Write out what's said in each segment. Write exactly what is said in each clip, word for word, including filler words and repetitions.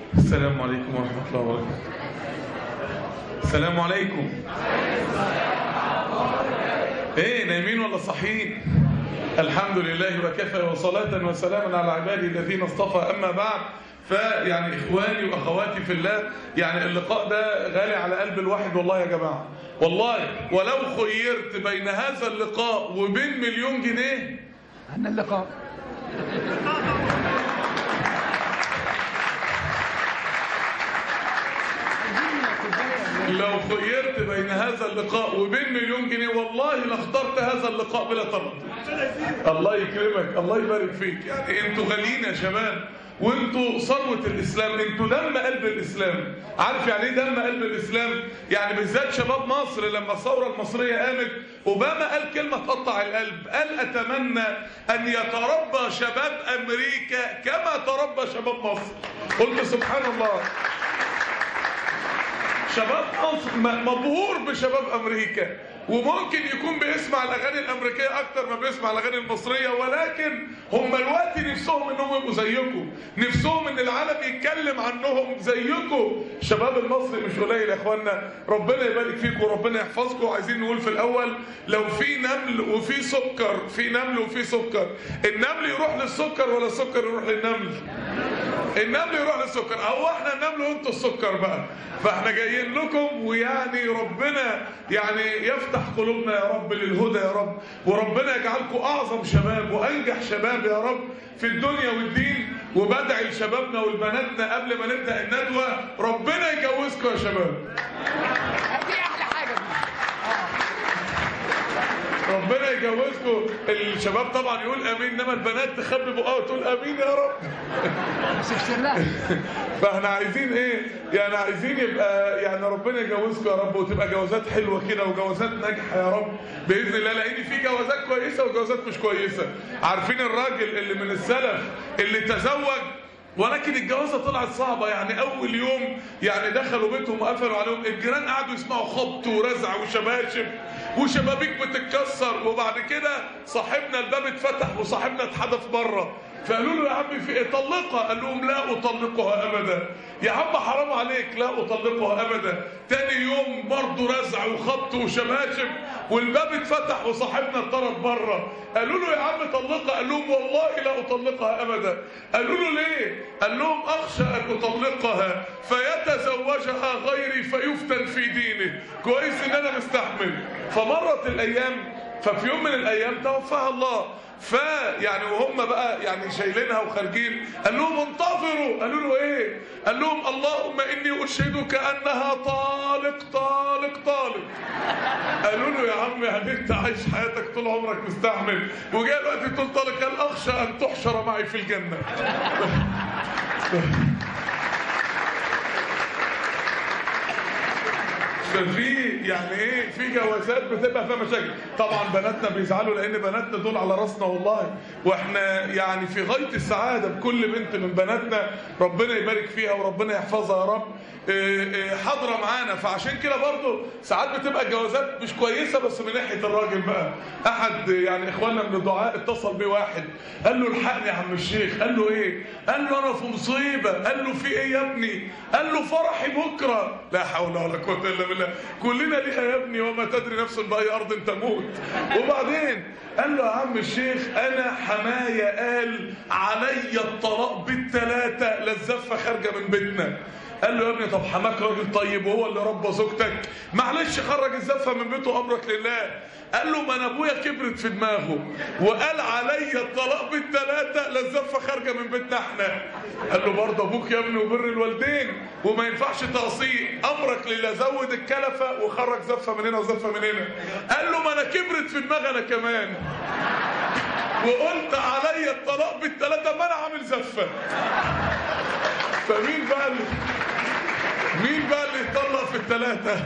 السلام عليكم ورحمة الله وبركاته. السلام عليكم. ايه نايمين ولا صاحيين؟ الحمد لله وكفى وصلاة وسلاما على عباده الذين اصطفى. اما بعد، فيعني اخواني واخواتي في الله، يعني اللقاء ده غالي على قلب الواحد والله يا جماعة، والله. ولو خيرت بين هذا اللقاء وبين مليون جنيه عن اللقاء لو خيرت بين هذا اللقاء وبين مليون جنيه والله لاخترت هذا اللقاء بلا تردد. الله يكرمك، الله يبارك فيك. يعني انتوا غاليين يا شباب، وانتوا ثروة الاسلام، انتوا دم قلب الاسلام. عارف يعني ايه دم قلب الاسلام؟ يعني بالذات شباب مصر لما الثورة المصرية قامت، اوباما قال كلمة تقطع القلب، قال اتمنى ان يتربى شباب امريكا كما تربى شباب مصر. قلت سبحان الله. شباب مصر مبهور بشباب امريكا، وممكن يكون بيسمع الاغاني الامريكيه اكتر ما بيسمع الاغاني المصريه، ولكن هم دلوقتي نفسهم انهم يبقوا زيكم، نفسهم ان العالم يتكلم عنهم زيكم. الشباب المصري مش قليل يا اخوانا، ربنا يبارك فيكم وربنا يحفظكم. عايزين نقول في الاول، لو في نمل وفي سكر، في نمل وفي سكر، النمل يروح للسكر ولا السكر يروح للنمل؟ النمل يروح للسكر. او احنا النمل وانتوا السكر بقى. فاحنا جايين لكم، ويعني ربنا يعني يفتح قلوبنا يا رب للهدى يا رب، وربنا يجعلكم اعظم شباب وانجح شباب يا رب في الدنيا والدين. وبدعي لشبابنا والبناتنا قبل ما نبدا الندوه، ربنا يجوزكم يا شباب. دي احلى حاجه دي. ربنا يجوزكم. الشباب طبعا يقول امين، انما البنات تخبي بقها وتقول امين يا رب. بس افسر لها. فاحنا عايزين ايه؟ يعني عايزين يبقى يعني ربنا يجوزكم يا رب، وتبقى جوازات حلوه كده وجوازات ناجحه يا رب باذن الله. لان في جوازات كويسه وجوازات مش كويسه. عارفين الراجل اللي من السلف اللي تزوج ولكن الجوازه طلعت صعبه؟ يعني اول يوم يعني دخلوا بيتهم وقفلوا عليهم، الجيران قعدوا يسمعوا خبط ورزع وشباشب وشبابيك بتتكسر، وبعد كده صاحبنا الباب اتفتح وصاحبنا اتحدف بره. فقالوا له يا عم في ايه؟ طلقها. قال لهم لا اطلقها ابدا. يا عم حرام عليك، لا اطلقها ابدا. تاني يوم برضه رزع وخبط وشباشب والباب اتفتح وصاحبنا اتطرد بره. قالوا له يا عم طلقها. قال لهم والله لا اطلقها ابدا. قالوا له ليه؟ قال لهم اخشى ان اطلقها فيتزوجها غيري فيفتن في دينه. كويس ان انا مستحمل. فمرت الايام، ففي يوم من الايام توفاها الله. فيعني وهم بقى يعني شايلينها وخارجين، قال لهم انتظروا. قالوا له ايه؟ قال لهم اللهم اني اشهدك انها طالق طالق طالق. قالوا له يا عم يعني انت عايش حياتك طول عمرك مستحمل، وجاء الوقت تقول طالق؟ قال اخشى ان تحشر معي في الجنه. ففي يعني ايه، في جوازات بتبقى فيها مشاكل. طبعا بناتنا بيزعلوا لان بناتنا دول على راسنا والله، واحنا يعني في غايه السعاده بكل بنت من بناتنا، ربنا يبارك فيها وربنا يحفظها يا رب، حاضره معانا. فعشان كده برضو ساعات بتبقى الجوازات مش كويسه بس من ناحيه الراجل بقى. احد يعني اخواننا من الدعاء اتصل بيه واحد قال له الحقني يا عم الشيخ. قال له ايه؟ قال له انا في مصيبه. قال له في ايه يا ابني؟ قال له فرحي بكره. لا حول ولا قوه الا بالله. كلنا ليها يا ابني، وما تدري نفس باي ارض تموت. وبعدين قال له يا عم الشيخ انا حمايه قال علي الطلاق بالثلاثه لا الزفه خارجه من بيتنا. قال له يا ابني طب حماك راجل طيب وهو اللي ربى زوجتك، معلش خرج الزفه من بيته امرك لله. قال له ما انا ابويا كبرت في دماغه وقال علي الطلاق بالثلاثه لا الزفه خارجه من بيتنا احنا. قال له برضه ابوك يا ابني وبر الوالدين وما ينفعش تعصيه، امرك لله زود الكلفه وخرج زفه من هنا وزفه من هنا. قال له ما انا كبرت في دماغي انا كمان وقلت علي الطلاق بالثلاثه ما انا عامل زفه. فمين بقى اللي مين بقى اللي يطلق في الثلاثة؟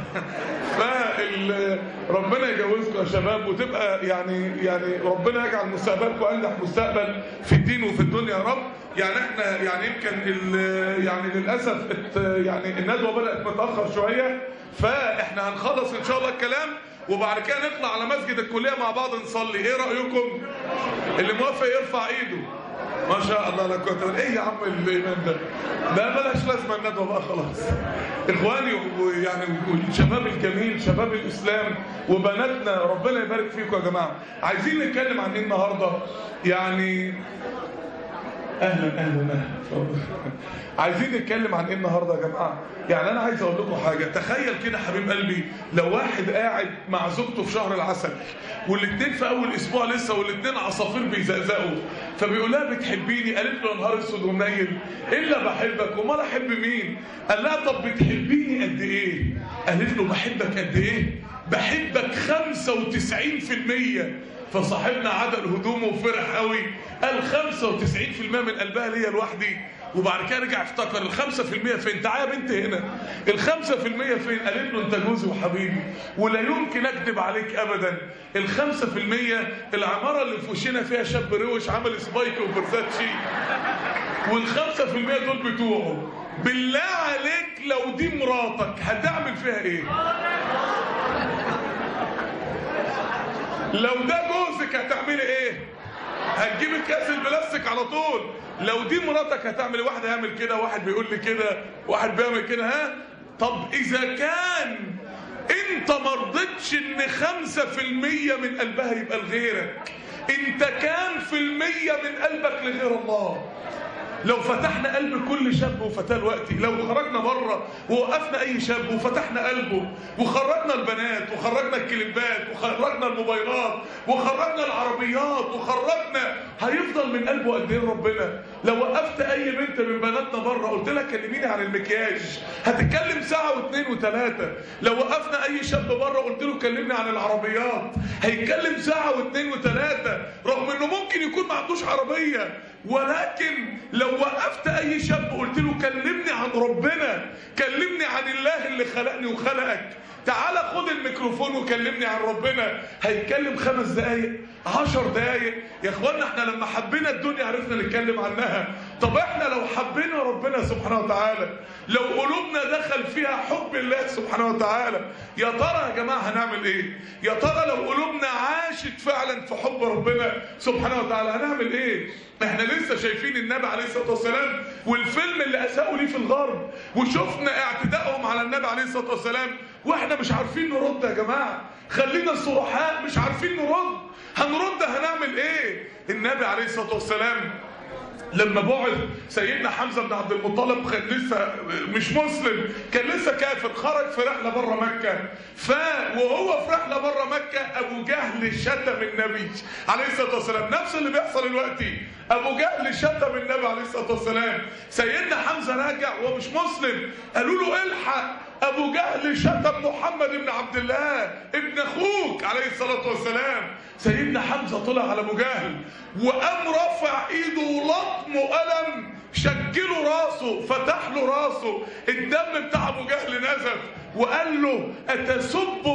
فربنا يجوزكم يا شباب، وتبقى يعني يعني ربنا يجعل مستقبلكم انجح مستقبل في الدين وفي الدنيا يا رب. يعني احنا يعني يمكن يعني للاسف يعني الندوه بدات متاخر شويه، فاحنا هنخلص ان شاء الله الكلام وبعد كده نطلع على مسجد الكليه مع بعض نصلي. ايه رايكم؟ اللي موافق يرفع ايده. ما شاء الله لا قوه الا ايه يا عم الايمان ده؟ ده ملاش لازمه الندوه بقى خلاص. اخواني ويعني والشباب الجميل شباب الاسلام وبناتنا ربنا يبارك فيكم يا جماعه. عايزين نتكلم عن ايه النهارده؟ يعني اهلا اهلا اهلا عايزين نتكلم عن ايه النهارده يا جماعه؟ يعني انا عايز اقول لكم حاجه. تخيل كده حبيب قلبي لو واحد قاعد مع زوجته في شهر العسل والاثنين في اول اسبوع لسه والاثنين عصافير بيزقزقوا، فبيقول لها بتحبيني؟ قالت له يا نهار اسود ومنيل الا بحبك. وما احب مين؟ قال لها طب بتحبيني قد ايه؟ قالت له بحبك قد ايه؟ بحبك خمسة وتسعين في المية. فصاحبنا عدل هدومه وفرح قوي، قال خمسة وتسعين في المية من قلبها ليا لوحدي. وبعد كده رجع افتكر الخمسة في المية فين؟ تعالى يا بنت هنا، الخمسة في المية فين؟ قالت له انت جوزي وحبيبي ولا يمكن اكذب عليك ابدا. الخمسة في المية العمارة اللي في وشنا فيها شاب روش عمل سبايك وبرزاتشي، والخمسة في المية دول بتوعه. بالله عليك لو دي مراتك هتعمل فيها ايه؟ لو ده جوزك هتعملي ايه؟ هتجيب الكاس البلاستيك على طول. لو دي مراتك هتعمل ايه؟ واحد هيعمل كده، واحد بيقول لي كده، واحد بيعمل كده. ها طب اذا كان انت مرضتش ان خمسة في المية من قلبها يبقى لغيرك، انت كام في المية من قلبك لغير الله؟ لو فتحنا قلب كل شاب وفتاة دلوقتي، لو خرجنا بره ووقفنا اي شاب وفتحنا قلبه وخرجنا البنات وخرجنا الكليبات وخرجنا الموبايلات وخرجنا العربيات وخرجنا، هيفضل من قلبه قد ايه ربنا؟ لو وقفت اي بنت من بناتنا بره قلت لها كلميني عن المكياج، هتتكلم ساعه واثنين وثلاثه. لو وقفنا اي شاب بره قلت له كلمني عن العربيات، هيتكلم ساعه واثنين وثلاثه، رغم انه ممكن يكون ما عندوش عربيه. ولكن لو وقفت اي شاب قلت له كلمني عن ربنا، كلمني عن الله اللي خلقني وخلقك، تعال خد الميكروفون وكلمني عن ربنا، هيتكلم خمس دقايق عشر دقايق. يا اخوانا احنا لما حبينا الدنيا عرفنا نتكلم عنها. طب احنا لو حبينا ربنا سبحانه وتعالى، لو قلوبنا دخل فيها حب الله سبحانه وتعالى، يا ترى يا جماعه هنعمل ايه؟ يا ترى لو قلوبنا عاشت فعلا في حب ربنا سبحانه وتعالى هنعمل ايه؟ احنا لسه شايفين النبي عليه الصلاه والسلام والفيلم اللي اساءوا ليه في الغرب، وشفنا اعتدائهم على النبي عليه الصلاه والسلام، واحنا مش عارفين نرد يا جماعه. خلينا صرحاء، مش عارفين نرد. هنرد هنعمل ايه؟ النبي عليه الصلاه والسلام لما بعث سيدنا حمزه بن عبد المطلب كان لسه مش مسلم، كان لسه كافر، خرج في رحله بره مكه. ف وهو في رحله بره مكه ابو جهل شتم النبي عليه الصلاه والسلام، نفس اللي بيحصل دلوقتي. ابو جهل شتم النبي عليه الصلاه والسلام. سيدنا حمزه راجع وهو مش مسلم، قالوا له الحق ابو جهل شتم محمد بن عبد الله ابن اخوك عليه الصلاه والسلام. سيدنا حمزه طلع على ابو جهل وقام رفع ايده ولطمه قلم، شكله راسه، فتح له راسه، الدم بتاع ابو جهل نزف، وقال له اتسب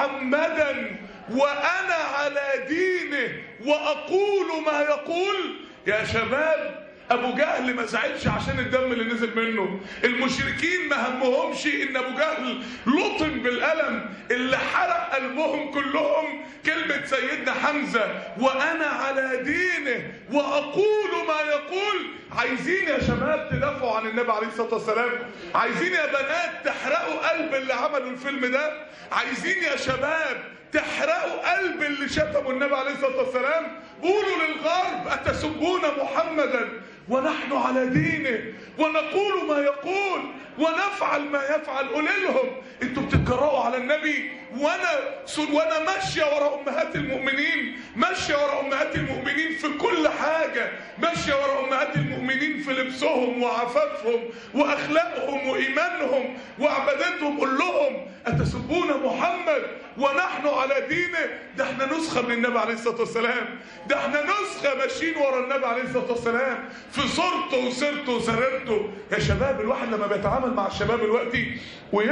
محمدا وانا على دينه واقول ما يقول؟ يا شباب ابو جهل ما زعلش عشان الدم اللي نزل منه. المشركين ما همهمش ان ابو جهل لطم بالقلم، اللي حرق قلبهم كلهم كلمة سيدنا حمزة وانا على دينه واقول ما يقول. عايزين يا شباب تدافعوا عن النبي عليه الصلاة والسلام؟ عايزين يا بنات تحرقوا قلب اللي عملوا الفيلم ده؟ عايزين يا شباب تحرقوا قلب اللي شتموا النبي عليه الصلاة والسلام؟ قولوا للغرب اتسبون محمدا ونحن على دينه ونقول ما يقول ونفعل ما يفعل. قول لهم انتوا بتتجرأوا على النبي وانا وانا ماشيه ورا امهات المؤمنين، ماشيه ورا امهات المؤمنين في كل حاجه، ماشيه ورا امهات المؤمنين في لبسهم وعفافهم واخلاقهم وايمانهم وعبادتهم. قول لهم اتسبون محمد ونحن على دينه؟ ده احنا نسخه من النبي عليه الصلاه والسلام، ده احنا نسخه ماشيين ورا النبي عليه الصلاه والسلام في صورته وسيرته وسريرته. يا شباب الواحد لما بيتعامل مع الشباب دلوقتي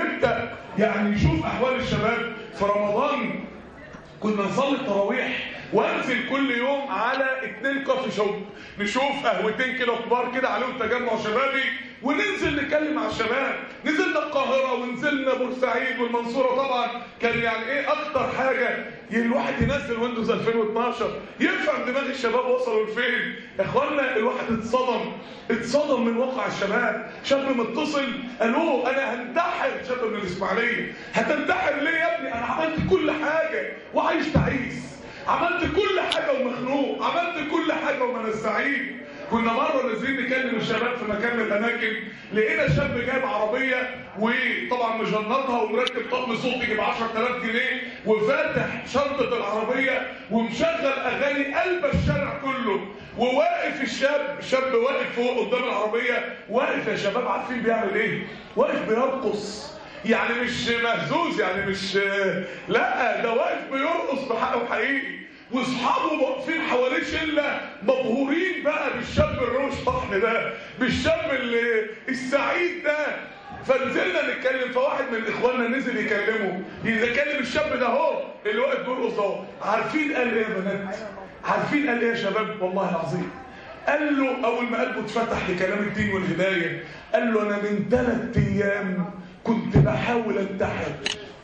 ويبدا يعني يشوف احوال الشباب في رمضان، كنا نصلي التراويح وانزل كل يوم على اتنين كافي شوب، نشوف قهوتين كده كبار كده عليهم تجمع شبابي، وننزل نتكلم مع الشباب. نزلنا القاهره ونزلنا بورسعيد والمنصوره. طبعا كان يعني ايه اكتر حاجه الواحد ينزل ويندوز ألفين واثناشر يفهم دماغ الشباب وصلوا لفين. يا اخوانا الواحد اتصدم اتصدم من واقع الشباب. شاب متصل الو انا هنتحر، شاب من الاسماعيليه، هتنتحر ليه يا ابني؟ انا عملت كل حاجه وعايش تعيس، عملت كل حاجه ومخنوق، عملت كل حاجه وما انا سعيد. كنا مره نازلين نكلم الشباب في مكان من الاماكن، لقينا شاب جايب عربيه وطبعا مجنطها ومركب طقم صوت يجيب عشرة آلاف جنيه، وفاتح شنطه العربيه ومشغل اغاني قلب الشارع كله، وواقف الشاب الشاب واقف فوق قدام العربيه، واقف يا شباب عارفين بيعمل ايه؟ واقف بيرقص، يعني مش مهزوز، يعني مش لا ده واقف بيرقص بحقه حقيقي، واصحابه واقفين حواليه شله مبهورين بقى بالشاب الروش طحن ده، بالشاب اللي السعيد ده. فنزلنا نتكلم، فواحد من اخواننا نزل يكلمه، يكلم الشاب ده اهو اللي واقف بيرقص اهو. عارفين قال ايه يا بنات؟ عارفين قال ايه يا شباب؟ والله العظيم قال له اول ما قلبه اتفتح لكلام الدين والهدايه، قال له انا من ثلاث ايام كنت بحاول انتحر.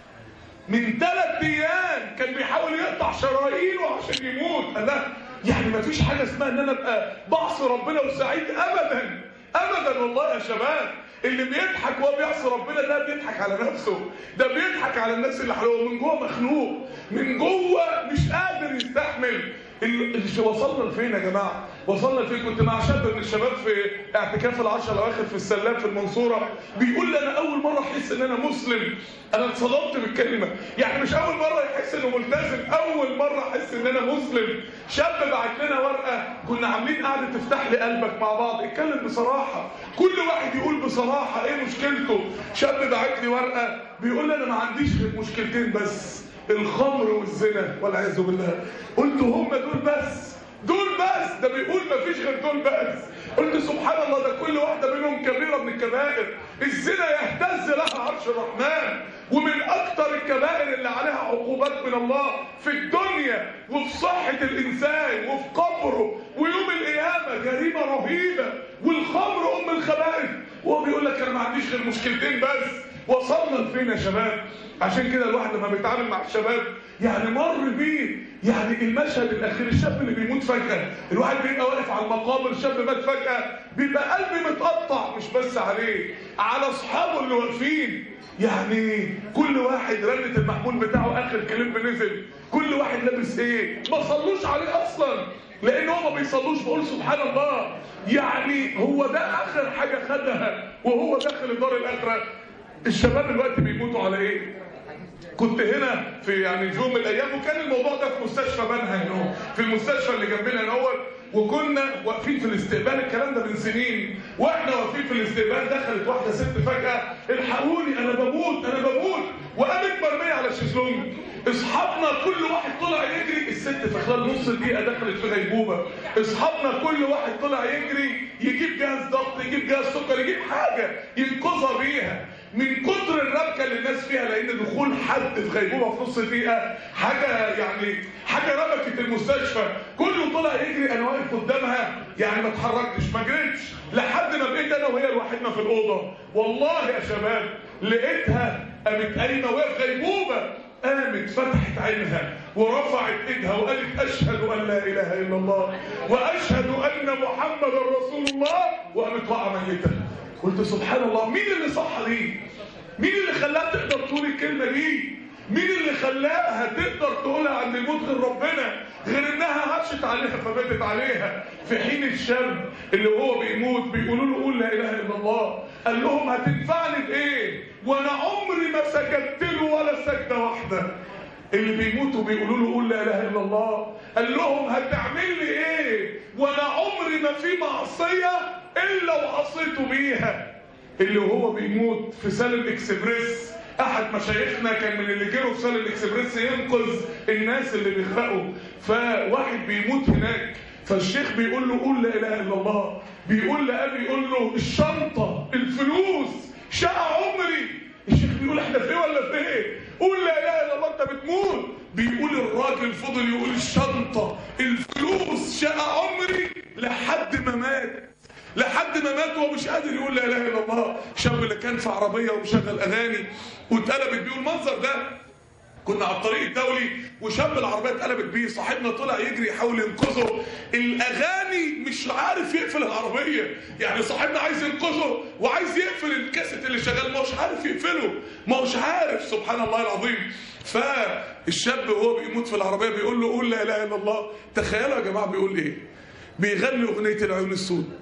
من ثلاث ايام كان بيحاول يقطع شرايينه عشان يموت. قال لا يعني ما فيش حاجه اسمها ان انا ابقى بعصي ربنا وسعيد ابدا ابدا. والله يا شباب اللي بيضحك وهو بيعصي ربنا ده بيضحك على نفسه، ده بيضحك على الناس اللي حواليه، من جوه مخنوق، من جوه مش قادر يستحمل. اللي وصلنا لفين يا جماعه؟ وصلنا لفين؟ كنت مع شاب من الشباب في اعتكاف العشر الاواخر في السلام في المنصوره، بيقول لي انا اول مره احس ان انا مسلم. انا اتصدمت بالكلمه، يعني مش اول مره يحس انه ملتزم، اول مره احس ان انا مسلم. شاب بعت لنا ورقه، كنا عاملين قعده تفتح لي قلبك مع بعض، اتكلم بصراحه، كل واحد يقول بصراحه ايه مشكلته. شاب بعت لي ورقه بيقول لي انا ما عنديش غير مشكلتين بس، الخمر والزنا والعياذ بالله. قلت هم دول بس؟ دول بس؟ ده بيقول ما فيش غير دول بس. قلت سبحان الله، ده كل واحده منهم كبيره من الكبائر. الزنا يهتز لها عرش الرحمن، ومن اكتر الكبائر اللي عليها عقوبات من الله في الدنيا وفي صحه الانسان وفي قبره ويوم القيامه، جريمه رهيبه. والخمر ام الخبائث، وهو بيقول لك انا ما عنديش غير مشكلتين بس. وصلنا لفين يا شباب؟ عشان كده الواحد لما بيتعامل مع الشباب يعني مر بيه يعني المشهد الاخير، الشاب اللي بيموت فجاه، الواحد بيبقى واقف على المقابر، الشاب مات فجاه، بيبقى قلبي متقطع، مش بس عليه، على اصحابه اللي واقفين. يعني كل واحد رنت المحمول بتاعه اخر كليب نزل، كل واحد لابس ايه؟ ما صلوش عليه اصلا لان هو ما بيصلوش. بقول سبحان الله، يعني هو ده اخر حاجه خدها وهو داخل دار الاخره. الشباب دلوقتي بيموتوا على ايه؟ كنت هنا في يعني في يوم من الايام، وكان الموضوع ده في مستشفى بنها هنا، في المستشفى اللي جنبنا هنا، وكنا واقفين في الاستقبال، الكلام ده من سنين، واحنا واقفين في الاستقبال دخلت واحده ست فجاه، الحقوني انا بموت انا بموت، وقامت مرميه على الشيزلونج. اصحابنا كل واحد طلع يجري، الست في خلال نص دقيقه دخلت في غيبوبه. اصحابنا كل واحد طلع يجري يجيب جهاز ضغط، يجيب جهاز سكر، يجيب حاجه ينقذها بيها من كتر الربكه اللي الناس فيها، لان دخول حد في غيبوبه في نص دقيقه حاجه يعني حاجه ربكت المستشفى. كله طلع يجري، انا واقف قدامها يعني ما اتحركتش، ما جريتش لحد ما بقيت انا وهي لوحدنا في الاوضه. والله يا شباب لقيتها قامت قايمه وهي في غيبوبه، قامت فتحت عينها ورفعت ايدها وقالت اشهد ان لا اله الا الله واشهد ان محمدا رسول الله، وقامت واقعه ميته. قلت سبحان الله، مين اللي صح دي؟ مين اللي خلاها تقدر تقول الكلمه دي؟ مين اللي خلاها تقدر تقولها عند الموت غير ربنا؟ غير انها عاشت عليها فماتت عليها. في حين الشاب اللي هو بيموت بيقولوا له قول لا اله الا الله، قال لهم هتنفعني بايه؟ وانا عمري ما سجدت له ولا سجده واحده. اللي بيموتوا بيقولوا له قول لا اله الا الله، قال لهم هتعمل لي ايه؟ وانا عمري ما في معصيه الا وعصيته بيها. اللي هو بيموت في سالم اكسبريس، احد مشايخنا كان من اللي جروا في سالم اكسبريس ينقذ الناس اللي بيغرقوا، فواحد بيموت هناك، فالشيخ بيقول له قول لا اله الا الله، بيقول لأبي يقول له الشنطه الفلوس شقى عمري. الشيخ بيقول احنا في ايه ولا في ايه؟ قول لا اله الا الله، انت بتموت. بيقول الراجل فضل يقول الشنطة الفلوس شقى عمري لحد ما مات، لحد ما مات وهو مش قادر يقول لا اله الا الله. شاب اللي كان في عربيه ومشغل اغاني واتقلبت بيه. المنظر ده كنا على الطريق الدولي وشاب العربيه اتقلبت بيه، صاحبنا طلع يجري يحاول ينقذه، الاغاني مش عارف يقفل العربيه، يعني صاحبنا عايز ينقذه وعايز يقفل الكاسيت اللي شغال ما هوش عارف يقفله، ما هوش عارف، سبحان الله العظيم. فالشاب وهو بيموت في العربيه بيقول له قول لا اله الا الله. تخيلوا يا جماعه بيقول ايه؟ بيغني اغنيه العيون السود.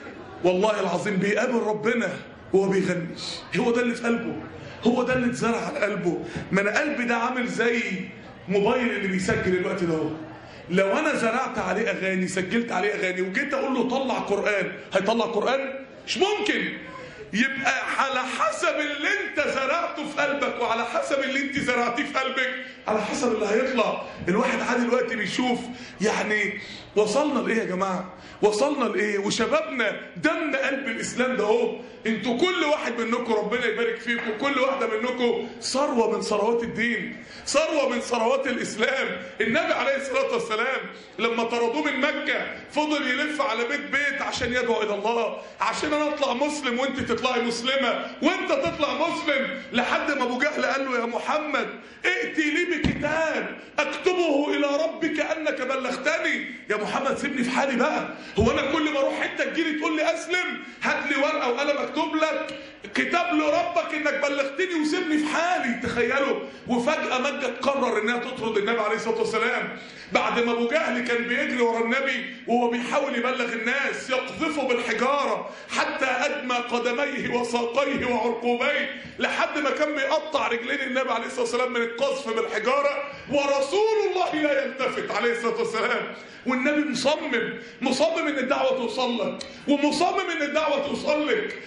والله العظيم بيقابل ربنا وهو بيغنيش. هو ده اللي في قلبه، هو ده اللي اتزرع على قلبه. ما انا قلبي ده عامل زي موبايل اللي بيسجل الوقت ده هو. لو انا زرعت عليه اغاني، سجلت عليه اغاني وجيت اقول له طلع قران، هيطلع قران؟ مش ممكن. يبقى على حسب اللي انت زرعته في قلبك وعلى حسب اللي انت زرعتيه في قلبك على حسب اللي هيطلع. الواحد عادي دلوقتي بيشوف يعني وصلنا لايه يا جماعه؟ وصلنا لايه؟ وشبابنا دم قلب الاسلام ده اهو. انتوا كل واحد منكم ربنا يبارك فيكم، كل واحده منكم ثروه من ثروات الدين، ثروه من ثروات الاسلام. النبي عليه الصلاه والسلام لما طردوه من مكه فضل يلف على بيت بيت عشان يدعو الى الله، عشان انا اطلع مسلم وانت تطلعي مسلمه وانت تطلع مسلم، لحد ما ابو جهل قال له يا محمد ائتي لي بكتاب اكتبه الى ربك انك بلغتني. يا محمد سيبني في حالي بقى، هو انا كل ما اروح حته تجيلي تقول لي اسلم؟ هات لي ورقه وقلم اكتب لك كتاب لربك انك بلغتني وسيبني في حالي. تخيلوا. وفجاه مكه تقرر انها تطرد النبي عليه الصلاه والسلام بعد ما ابو جهل كان بيجري ورا النبي وهو بيحاول يبلغ الناس، يقذفه بالحجاره حتى ادمى قدميه وساقيه وعرقوبيه، لحد ما كان بيقطع رجلين النبي عليه الصلاه والسلام من القذف بالحجاره، ورسول الله لا يلتفت عليه الصلاه والسلام. والنبي مصمم مصمم ان الدعوه توصل لك، ومصمم ان الدعوه توصل لك،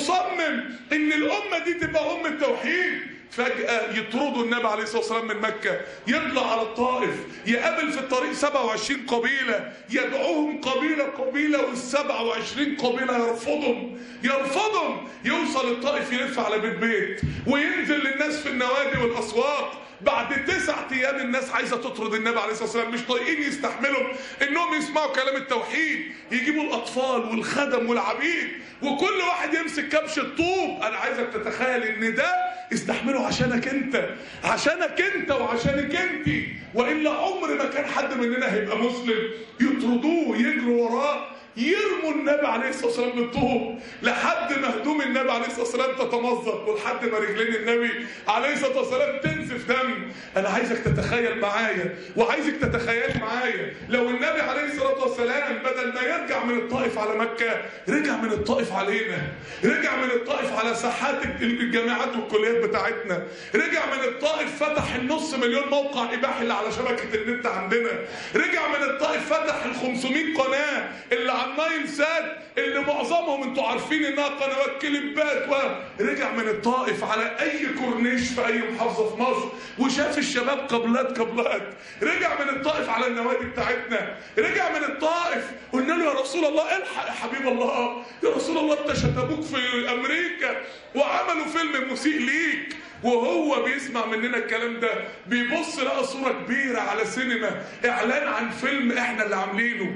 ومصمم ان الامه دي تبقى امه توحيد. فجأة يطردوا النبي عليه الصلاة والسلام من مكة، يطلع على الطائف، يقابل في الطريق سبعة وعشرين قبيلة، يدعوهم قبيلة قبيلة والسبعة وعشرين قبيلة يرفضهم يرفضهم يوصل الطائف يلف على بيت بيت وينزل للناس في النوادي والأسواق. بعد تسعة ايام الناس عايزه تطرد النبي عليه الصلاه والسلام، مش طايقين يستحملوا انهم يسمعوا كلام التوحيد. يجيبوا الاطفال والخدم والعبيد وكل واحد يمسك كبش الطوب. انا عايزك تتخيل ان ده استحمله عشانك انت، عشانك انت وعشانك انت، والا عمر ما كان حد مننا هيبقى مسلم. يطردوه يجروا وراه، يرموا النبي عليه الصلاه والسلام بالطوب لحد ما هدوم النبي عليه الصلاه والسلام تتمزق ولحد ما رجلين النبي عليه الصلاه والسلام تنزف دم. انا عايزك تتخيل معايا وعايزك تتخيل معايا لو النبي عليه الصلاه والسلام بدل ما يرجع من الطائف على مكه رجع من الطائف علينا، رجع من الطائف على ساحات الجامعات والكليات بتاعتنا، رجع من الطائف فتح النص مليون موقع اباحي اللي على شبكه النت عندنا، رجع من الطائف فتح ال خمسمية قناه اللي على النايل سات اللي معظمهم انتوا عارفين انها قنوات كليبات، ورجع من الطائف على اي كورنيش في اي محافظه في مصر وشاف الشباب قبلات قبلات، رجع من الطائف على النوادي بتاعتنا، رجع من الطائف قلنا له يا رسول الله الحق يا حبيب الله، يا رسول الله انت شتموك في امريكا وعملوا فيلم مسيء ليك. وهو بيسمع مننا الكلام ده بيبص لقى صوره كبيره على سينما اعلان عن فيلم احنا اللي عاملينه،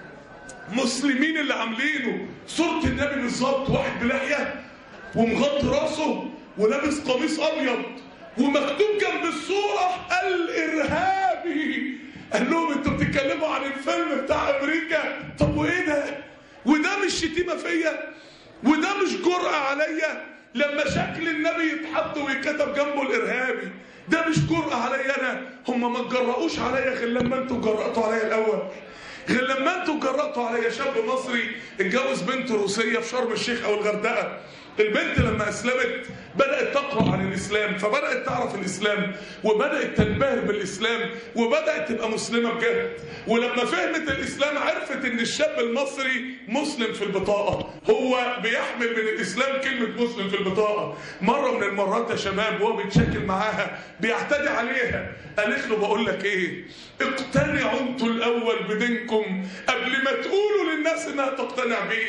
مسلمين اللي عاملينه، صورة النبي بالظبط، واحد بلحية ومغطي راسه ولابس قميص ابيض ومكتوب جنب الصورة الارهابي. قال لهم انتوا بتتكلموا عن الفيلم بتاع امريكا؟ طب وايه ده؟ وده مش شتيمة فيا؟ وده مش جرأة عليا؟ لما شكل النبي يتحط ويتكتب جنبه الارهابي ده مش جرأة عليا انا؟ هم ما تجرؤوش عليا غير لما انتوا جرأتوا عليا الاول، غير لما انتوا جرأتوا عليا. شاب مصري اتجوز بنت روسيه في شرم الشيخ او الغردقه، البنت لما اسلمت بدات تقرا عن الاسلام، فبدات تعرف الاسلام وبدات تنبهر بالاسلام وبدات تبقى مسلمه بجد. ولما فهمت الاسلام عرفت ان الشاب المصري مسلم في البطاقه، هو بيحمل من الاسلام كلمه مسلم في البطاقه. مره من المرات يا شباب وهو بيتشكل معاها بيعتدي عليها، قالت له بقول لك ايه، اقتنعوا انتوا الاول بدينكم قبل ما تقولوا للناس انها تقتنع بيه.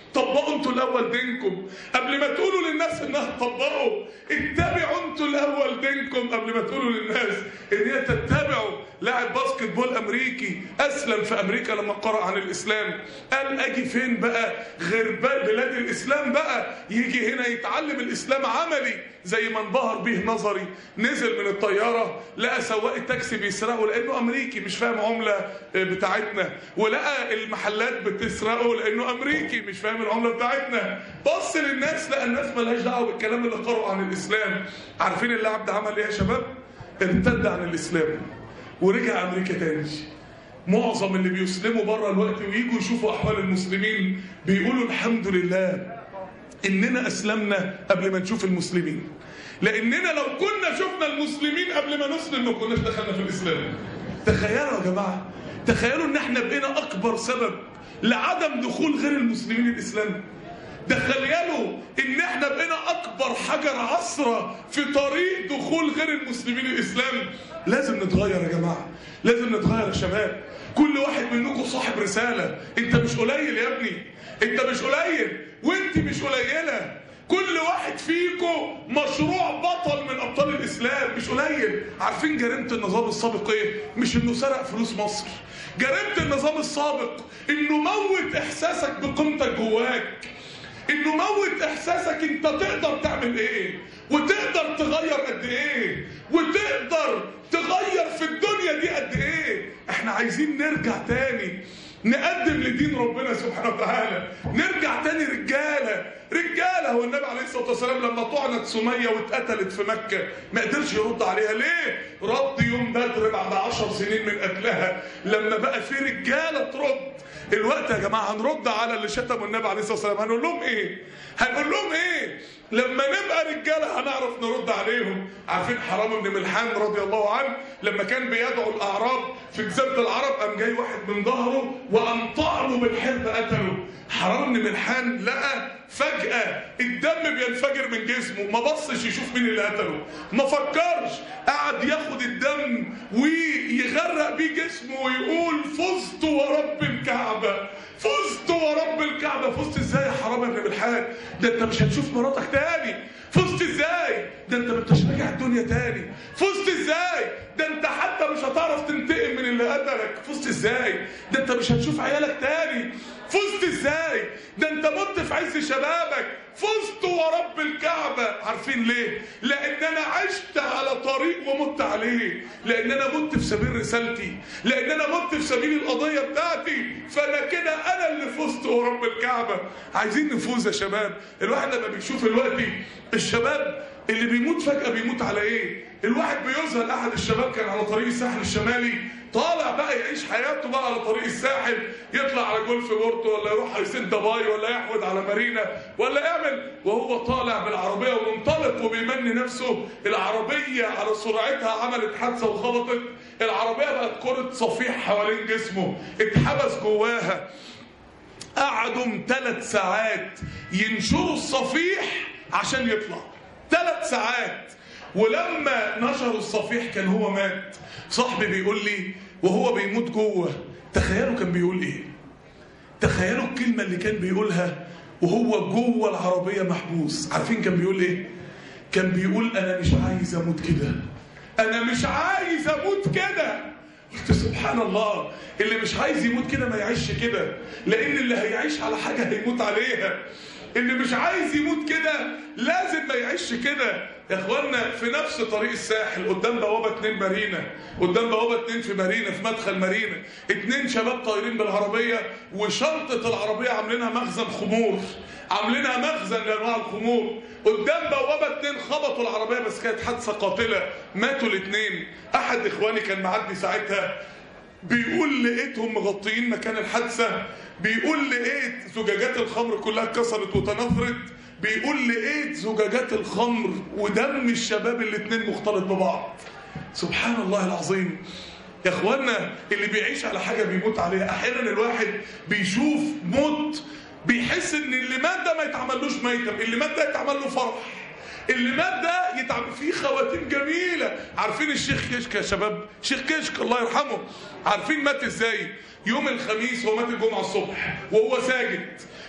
طبقوا انتوا الاول دينكم قبل ما تقولوا للناس انها تطبقوا. اتبعوا انتوا الاول دينكم قبل ما تقولوا للناس ان هي تتبعوا. لاعب باسكت بول امريكي اسلم في امريكا لما قرأ عن الاسلام، قال اجي فين بقى غير بلاد الاسلام بقى، يجي هنا يتعلم الاسلام عملي زي ما انبهر به نظري. نزل من الطياره لقى سواق التاكسي بيسرقه لانه امريكي مش فاهم عمله بتاعتنا، ولقى المحلات بتسرقه لانه امريكي مش فاهم العمله بتاعتنا. بص للناس لقى الناس مالهاش دعوه بالكلام اللي قرأوا عن الاسلام. عارفين اللاعب ده عمل ايه يا شباب؟ ارتد عن الاسلام ورجع امريكا تاني. معظم اللي بيسلموا بره الوقت وييجوا يشوفوا احوال المسلمين بيقولوا الحمد لله اننا اسلمنا قبل ما نشوف المسلمين، لاننا لو كنا شفنا المسلمين قبل ما نسلم ما كناش دخلنا في الاسلام. تخيلوا يا جماعه، تخيلوا ان احنا بقينا اكبر سبب لعدم دخول غير المسلمين الاسلام. تخيلوا ان احنا بقينا اكبر حجر عثرة في طريق دخول غير المسلمين الاسلام. لازم نتغير يا جماعه، لازم نتغير يا شباب. كل واحد منكم صاحب رساله. انت مش قليل يا ابني، انت مش قليل وانت مش قليله. كل واحد فيكم مشروع بطل من ابطال الاسلام، مش قليل. عارفين جريمه النظام السابق ايه؟ مش انه سرق فلوس مصر. جريمه النظام السابق انه موت احساسك بقيمتك جواك، انه موت احساسك انت تقدر تعمل ايه وتقدر تغير قد ايه وتقدر تغير في الدنيا دي قد ايه. احنا عايزين نرجع تاني نقدم لدين ربنا سبحانه وتعالى، نرجع تاني رجاله رجاله. هو النبي عليه الصلاه والسلام لما طعنت سميه واتقتلت في مكه ما قدرش يرد عليها ليه؟ رد يوم بدر بعد عشر سنين من قتلها لما بقى في رجاله ترد. الوقت يا جماعه هنرد على اللي شتموا النبي عليه الصلاه والسلام، هنقول لهم ايه؟ هنقول لهم ايه؟ لما نبقى رجاله هنعرف نرد عليهم. عارفين حرام بن ملحان رضي الله عنه لما كان بيدعو الاعراب في جزيره العرب، قام جاي واحد من ظهره وقام طعنه بالحرب قتله. حرام بن ملحان لقى فجأة الدم بينفجر من جسمه، ما بصش يشوف مين اللي قتله، ما فكرش، قعد ياخد الدم ويغرق بيه جسمه ويقول فزت ورب الكعبة، فزت ورب الكعبة. فزت ازاي يا حرام يا ابن ملحان؟ ده انت مش هتشوف مراتك تاني. فزت ازاي؟ ده انت ما انتش راجع الدنيا تاني. فزت ازاي؟ ده انت حتى مش هتعرف تنتقم من اللي قتلك. فزت ازاي؟ ده انت مش هتشوف عيالك تاني. فزت ازاي؟ ده انت مت في عز شبابك. فزت ورب الكعبة. عارفين ليه؟ لان انا عشت على طريق ومت عليه، لان انا مت في سبيل رسالتي، لان انا مت في سبيل القضية بتاعتي، فانا كده انا اللي فزت ورب الكعبة. عايزين نفوز يا شباب. الواحد لما بيشوف دلوقتي الشباب اللي بيموت فجأة بيموت على ايه؟ الواحد بيذهل. احد الشباب كان على طريق الساحل الشمالي طالع بقى يعيش حياته بقى على طريق الساحل، يطلع على جولف بورتو ولا يروح هيسين دبي ولا يحود على مارينا ولا يعمل، وهو طالع بالعربيه ومنطلق وبيمني نفسه. العربيه على سرعتها عملت حادثه وخبطت، العربيه بقت كره صفيح حوالين جسمه، اتحبس جواها. قعدوا ثلاث ساعات ينشروا الصفيح عشان يطلع، ثلاث ساعات. ولما نشروا الصفيح كان هو مات. صاحبي بيقول لي وهو بيموت جوه، تخيلوا كان بيقول ايه؟ تخيلوا الكلمة اللي كان بيقولها وهو جوه العربية محبوس. عارفين كان بيقول ايه؟ كان بيقول انا مش عايز اموت كده، انا مش عايز اموت كده. قلت سبحان الله، اللي مش عايز يموت كده ما يعيش كده، لان اللي هيعيش على حاجة هيموت عليها. اللي مش عايز يموت كده لازم ما يعيش كده. يا اخوانا في نفس طريق الساحل قدام بوابه اتنين مارينا، قدام بوابه اتنين في مارينا، في مدخل مارينا، اتنين شباب طايرين بالعربيه وشنطه العربيه عاملينها مخزن خمور، عاملينها مخزن لانواع الخمور. قدام بوابه اتنين خبطوا العربيه، بس كانت حادثه قاتله، ماتوا الاتنين. احد اخواني كان معدي ساعتها بيقول لقيتهم مغطيين مكان الحادثه، بيقول لقيت زجاجات الخمر كلها اتكسرت وتنثرت، بيقول لقيت زجاجات الخمر ودم الشباب الاتنين مختلط ببعض. سبحان الله العظيم. يا اخوانا اللي بيعيش على حاجه بيموت عليها. احيانا الواحد بيشوف موت بيحس ان اللي مات ده ما يتعملوش ميتم، اللي مات ده يتعمل له فرح، اللي مات ده يتعمل فيه خواتيم جميله. عارفين الشيخ كشك يا شباب؟ شيخ كشك الله يرحمه، عارفين مات ازاي؟ يوم الخميس هو مات الجمعه الصبح وهو ساجد،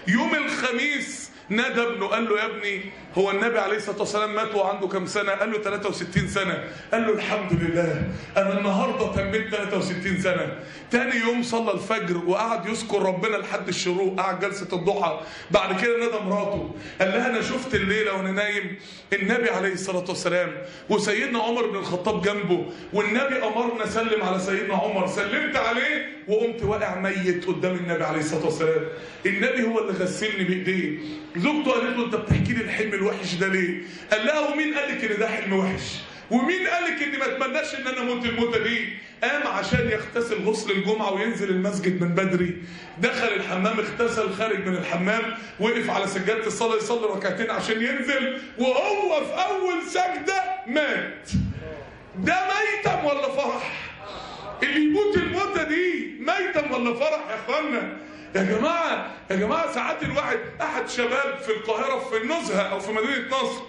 يوم الخميس نادى ابنه قال له يا ابني هو النبي عليه الصلاة والسلام مات وعنده كم سنة؟ قال له ثلاثة وستين سنة. قال له الحمد لله أنا النهاردة تميت ثلاثة وستين سنة. تاني يوم صلى الفجر وقعد يذكر ربنا لحد الشروق، قعد جلسة الضحى. بعد كده نادى مراته قال لها أنا شفت الليلة وأنا نايم النبي عليه الصلاة والسلام وسيدنا عمر بن الخطاب جنبه، والنبي أمرنا سلم على سيدنا عمر، سلمت عليه وقمت واقع ميت قدام النبي عليه الصلاة والسلام. النبي هو اللي غسلني بإيديه. زوجته قالت له أنت بتحكي لي الحلم الوحش ده ليه؟ قال لها ومين قالك ان ده حلم وحش؟ ومين قالك اني ما اتمناش ان انا اموت الموتة دي؟ قام عشان يغتسل غسل الجمعة وينزل المسجد من بدري، دخل الحمام اغتسل، خارج من الحمام وقف على سجادة الصلاة يصلي ركعتين عشان ينزل، وهو في اول سجدة مات. ده ميتم ولا فرح؟ اللي يموت الموتة دي ميتم ولا فرح يا اخوانا؟ يا جماعة يا جماعة ساعات الواحد، أحد شباب في القاهرة في النزهة أو في مدينة نصر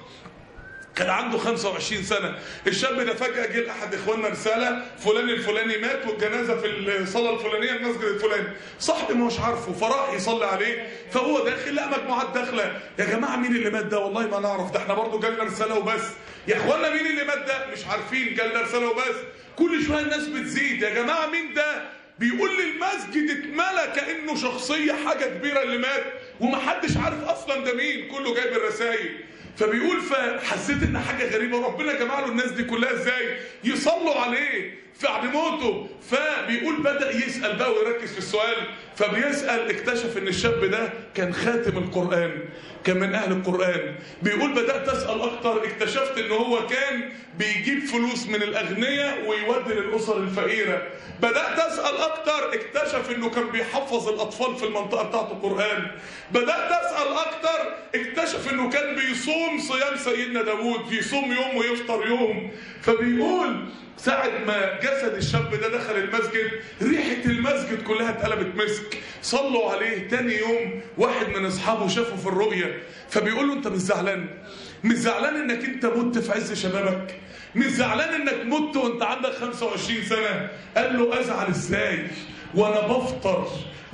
كان عنده خمسة وعشرين سنة، الشاب ده فجأة جه لأحد إخواننا رسالة فلان الفلاني مات والجنازة في الصلاة الفلانية المسجد الفلاني، صاحبي ما هوش عارفه فراح يصلي عليه، فهو داخل لقى مجموعات داخلة. يا جماعة مين اللي مات ده؟ والله ما نعرف، ده احنا برضه جالنا رسالة وبس. يا إخوانا مين اللي مات ده؟ مش عارفين، جالنا رسالة وبس. كل شوية الناس بتزيد. يا جماعة مين ده؟ بيقول لي المسجد اتملى كأنه شخصية حاجة كبيرة اللي مات ومحدش عارف أصلا ده مين، كله جايب الرسائل. فبيقول فحسيت ان حاجة غريبة، ربنا جمع له الناس دي كلها ازاي يصلوا عليه بعد موته. فبيقول بدأ يسأل بقى ويركز في السؤال، فبيسأل اكتشف ان الشاب ده كان خاتم القرآن، كان من اهل القرآن. بيقول بدأت اسأل اكتر، اكتشفت ان هو كان بيجيب فلوس من الاغنياء ويودي للاسر الفقيرة. بدأت اسأل اكتر، اكتشف انه كان بيحفظ الاطفال في المنطقة بتاعته القرآن. بدأت اسأل اكتر، اكتشف انه كان بيصوم صيام سيدنا داود، يصوم يوم ويفطر يوم. فبيقول ساعة ما جسد الشاب ده دخل المسجد ريحة المسجد كلها اتقلبت مسك. صلوا عليه تاني يوم، واحد من اصحابه شافه في الرؤية فبيقول له انت مش زعلان؟ مش زعلان انك انت مت في عز شبابك؟ مش زعلان انك مت وانت عندك خمسة وعشرين سنة؟ قال له ازعل ازاي وانا بفطر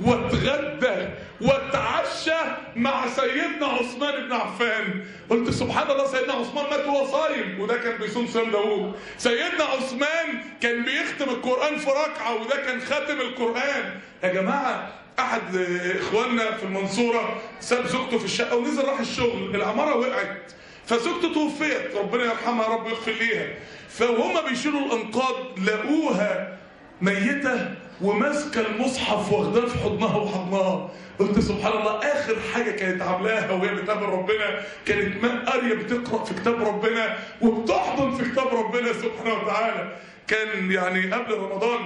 واتغدى واتعشى مع سيدنا عثمان بن عفان. قلت سبحان الله، سيدنا عثمان مات وهو صايم وده كان بيصوم صيام داوود. سيدنا عثمان كان بيختم القرآن في ركعة وده كان خاتم القرآن. يا جماعة احد اخواننا في المنصورة ساب زوجته في الشقة ونزل راح الشغل، العمارة وقعت فزوجته توفيت، ربنا يرحمها يا رب ويغفر ليها. فهم بيشيلوا الانقاض لقوها ميتة وماسكه المصحف واخداه في حضنها وحضنها. قلت سبحان الله، اخر حاجه كانت عاملاها وهي بتقابل ربنا كانت قاريه بتقرا في كتاب ربنا وبتحضن في كتاب ربنا سبحانه وتعالى. كان يعني قبل رمضان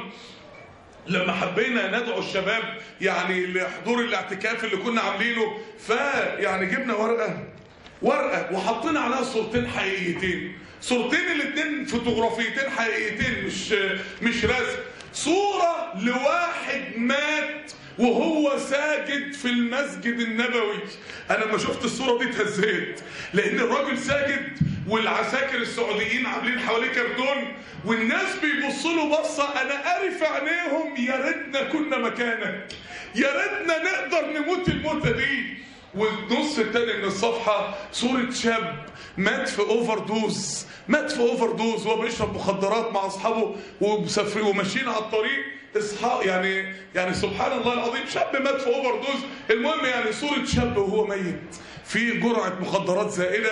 لما حبينا ندعو الشباب يعني لحضور الاعتكاف اللي كنا عاملينه، فيعني جبنا ورقه ورقه وحطينا عليها صورتين حقيقيتين، صورتين الاثنين فوتوغرافيتين حقيقيتين مش مش رسم. صورة لواحد مات وهو ساجد في المسجد النبوي. انا لما شفت الصورة دي اتهزيت، لان الراجل ساجد والعساكر السعوديين عاملين حواليه كرتون والناس بيبصوا له بصة انا قاري في عينيهم يا ريتنا كنا مكانك، يا ريتنا نقدر نموت الموتة دي. والنص التاني من الصفحة صورة شاب مات في اوفر دوز، مات في اوفر دوز وهو بيشرب مخدرات مع اصحابه ومسافرين وماشيين على الطريق اصحاب يعني يعني سبحان الله العظيم، شاب مات في اوفر دوز. المهم يعني صورة شاب وهو ميت في جرعة مخدرات زائدة،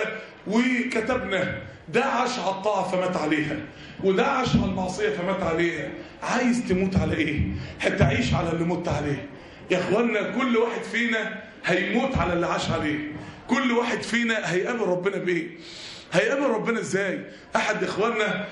وكتبنا ده عاش على الطاعة فمات عليها وده عاش على المعصية فمات عليها. عايز تموت على ايه؟ هتعيش على اللي مت عليه. يا اخوانا كل واحد فينا هيموت على اللي عاش عليه، كل واحد فينا هيقابل ربنا بايه؟ هيقابل ربنا ازاي؟ احد اخواننا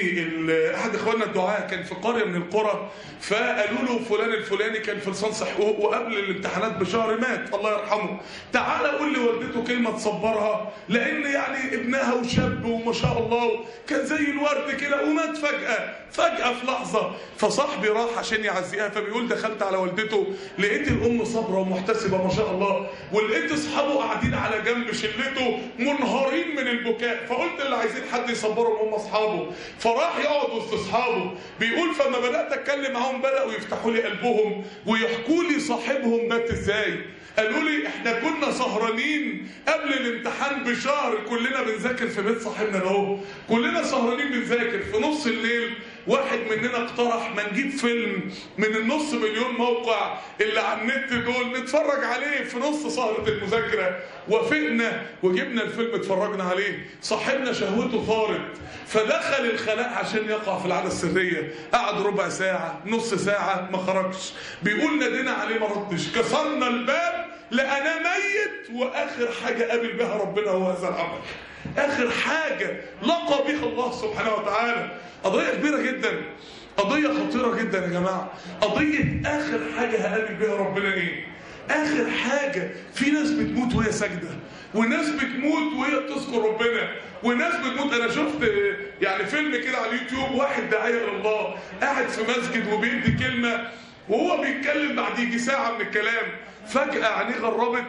في احد اخواننا الدعاء كان في قريه من القرى، فقالوا له فلان الفلاني كان في لسان حقوق وقبل الامتحانات بشهر مات الله يرحمه، تعالى قول لي والدته كلمه تصبرها لان يعني ابنها وشاب وما شاء الله كان زي الورد كده ومات فجاه فجاه في لحظه. فصاحبي راح عشان يعزيها، فبيقول دخلت على والدته لقيت الام صابره ومحتسبه ما شاء الله، ولقيت اصحابه قاعدين على جنب شلته منهارين من البكاء، فقلت اللي عايزين حد يصبرهم هم اصحابه، فراح يقعد وسط اصحابه. بيقول فما بدات اتكلم معاهم بداوا يفتحوا لي قلبهم ويحكوا لي صاحبهم مات ازاي. قالوا لي احنا كنا سهرانين قبل الامتحان بشهر كلنا بنذاكر في بيت صاحبنا اهو، كلنا سهرانين بنذاكر. في نص الليل واحد مننا اقترح ما نجيب فيلم من النص مليون موقع اللي على النت دول نتفرج عليه في نص سهرة المذاكرة. وافقنا وجبنا الفيلم اتفرجنا عليه. صاحبنا شهوته ثارت فدخل الخلاء عشان يقع في العادة السرية، قعد ربع ساعة نص ساعة ما خرجش، بيقول نادينا عليه ما ردش، كسرنا الباب لقيناه ميت، واخر حاجة قابل بها ربنا هو هذا العمل، اخر حاجة لقى بها الله سبحانه وتعالى. قضية كبيرة جدا، قضية خطيرة جدا يا جماعة. قضية اخر حاجة هقابل بها ربنا ايه؟ اخر حاجة. في ناس بتموت وهي ساجدة، وناس بتموت وهي بتذكر ربنا، وناس بتموت. انا شفت يعني فيلم كده على اليوتيوب، واحد داعية لله قاعد في مسجد وبيدي كلمة، وهو بيتكلم بعد يجي ساعة من الكلام فجأة عينيه غربت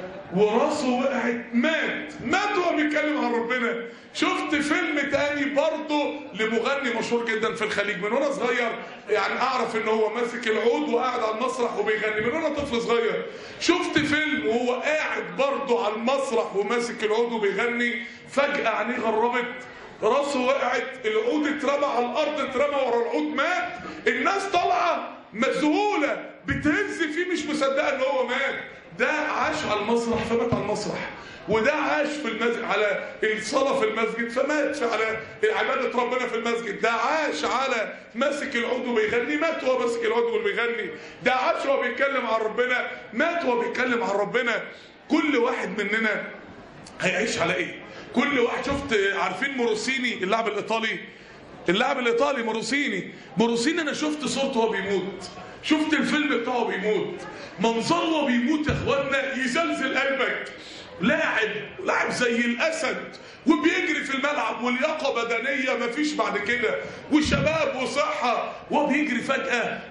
وراسه وقعت، مات مات وهو بيتكلم عن ربنا. شفت فيلم تاني برضه لمغني مشهور جدا في الخليج، من وانا صغير يعني اعرف ان هو ماسك العود وقاعد على المسرح وبيغني من وانا طفل صغير. شفت فيلم وهو قاعد برضه على المسرح وماسك العود وبيغني، فجأة عينيه غربت، راسه وقعت، العود اترمى على الارض، اترمى ورا العود، مات. الناس طالعه مذهوله بتهز فيه مش مصدقه ان هو مات. ده عاش على المسرح فمات على المسرح، وده عاش في المسجد على الصلاه في المسجد فمات على عباده ربنا في المسجد. ده عاش على ماسك العود وبيغني، مات وهو ماسك العود وبيغني. ده عاش وهو بيتكلم عن ربنا، مات وهو بيتكلم عن ربنا. كل واحد مننا هيعيش على ايه؟ كل واحد. شفت عارفين موروسيني اللاعب الايطالي؟ اللاعب الايطالي موروسيني موروسيني انا شفت صورته وهو بيموت، شفت الفيلم بتاعه بيموت، منظره وهو بيموت يا اخوانا يزلزل قلبك. لاعب لاعب زي الاسد وبيجري في الملعب واللياقه بدنيه مفيش بعد كده وشباب وصحه، وهو بيجري فجاه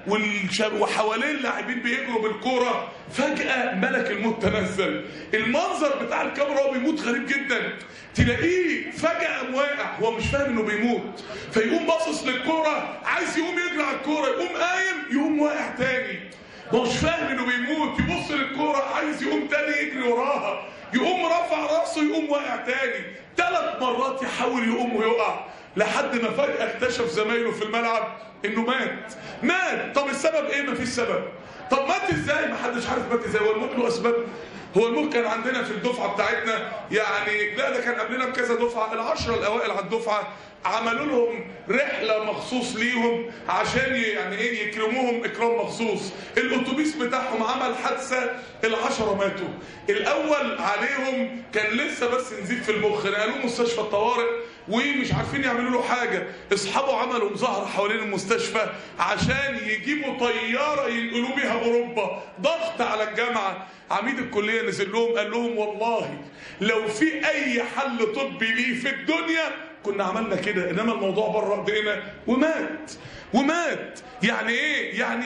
وحواليه اللاعبين بيجروا بالكوره، فجاه ملك الموت تنزل. المنظر بتاع الكاميرا وهو بيموت غريب جدا، تلاقيه فجاه واقع هو مش فاهم انه بيموت، فيقوم باصص للكوره عايز يقوم يجري على الكوره، يقوم قايم يقوم واقع تاني، هو مش فاهم انه بيموت، يبص للكوره عايز يقوم تاني يجري وراها، يقوم رافع راسه يقوم واقع تاني، ثلاث مرات يحاول يقوم ويقع، لحد ما فجأة اكتشف زمايله في الملعب انه مات. مات. طب السبب ايه؟ مفيش سبب. طب مات ازاي؟ محدش عارف مات ازاي. هو الموت له اسباب؟ هو الموت كان عندنا في الدفعه بتاعتنا يعني، لا ده كان قبلنا بكذا دفعه، العشره الاوائل على الدفعه عملوا لهم رحله مخصوص ليهم عشان يعني ايه يكرموهم اكرام مخصوص. الاتوبيس بتاعهم عمل حادثه، العشره ماتوا. الاول عليهم كان لسه بس نزيف في المخ، نقلوه مستشفى الطوارئ ومش عارفين يعملوا له حاجه. اصحابه عملوا مظاهره حوالين المستشفى عشان يجيبوا طياره ينقلوا بيها اوروبا، ضغط على الجامعه. عميد الكليه نزل لهم قال لهم والله لو في اي حل طبي ليه في الدنيا كنا عملنا كده، انما الموضوع بره ايدينا. ومات ومات. يعني ايه؟ يعني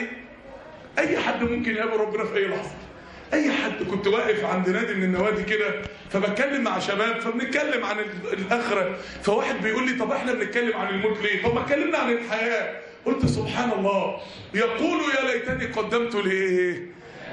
اي حد ممكن يقابل ربنا في اي لحظه، اي حد. كنت واقف عند نادي من النوادي كده فبتكلم مع شباب فبنتكلم عن الاخره، فواحد بيقول لي طب احنا بنتكلم عن الموت ليه؟ طب ما اتكلمنا عن الحياه. قلت سبحان الله، يقول يا ليتني قدمت لايه؟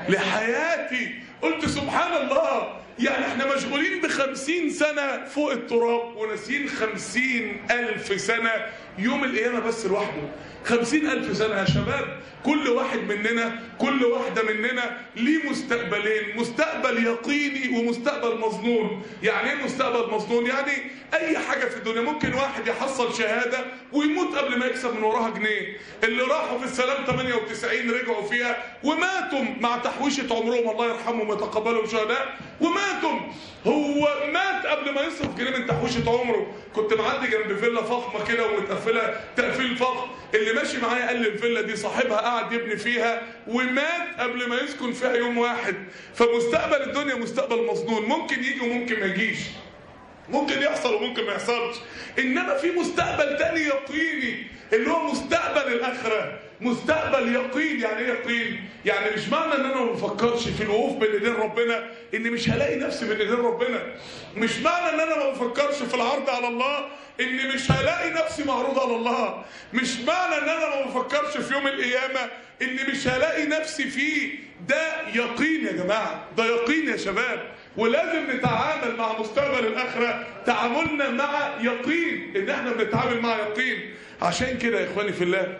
لحياتي. قلت سبحان الله، يعني احنا مشغولين بخمسين سنة فوق التراب وناسين خمسين ألف سنة يوم القيامة بس لوحده. خمسين ألف سنة يا شباب. كل واحد مننا كل واحدة مننا ليه مستقبلين، مستقبل يقيني ومستقبل مظنون. يعني ايه مستقبل مظنون؟ يعني اي حاجة في الدنيا ممكن واحد يحصل شهادة ويموت قبل ما يكسب من وراها جنيه. اللي راحوا في السلام ثمانية وتسعين رجعوا فيها وماتوا مع تحويشة عمرهم، الله يرحمهم ويتقبلهم شهداء، وماتوا. هو مات قبل ما يصرف جنيه من تحويشة عمره. كنت معدي جنب فيلا فخمة كده ومتقفلة تقفيل فخم، اللي ماشي معايا قال لي الفيلا دي صاحبها قاعد يبني فيها ومات قبل ما يسكن فيها يوم واحد. فمستقبل الدنيا مستقبل مظنون، ممكن يجي وممكن ما يجيش. ممكن يحصل وممكن ما يحصلش، انما في مستقبل تاني يقيني اللي هو مستقبل الاخره، مستقبل يقين. يعني ايه يقين؟ يعني مش معنى ان انا ما بفكرش في الوقوف بين ايدين ربنا ان مش هلاقي نفسي بين ايدين ربنا، مش معنى ان انا ما بفكرش في العرض على الله ان مش هلاقي نفسي معروض على الله، مش معنى ان انا ما بفكرش في يوم القيامه ان مش هلاقي نفسي فيه. ده يقين يا جماعه، ده يقين يا شباب، ولازم نتعامل مع مستقبل الاخره تعاملنا مع يقين، ان احنا بنتعامل مع يقين. عشان كده يا اخواني في الله،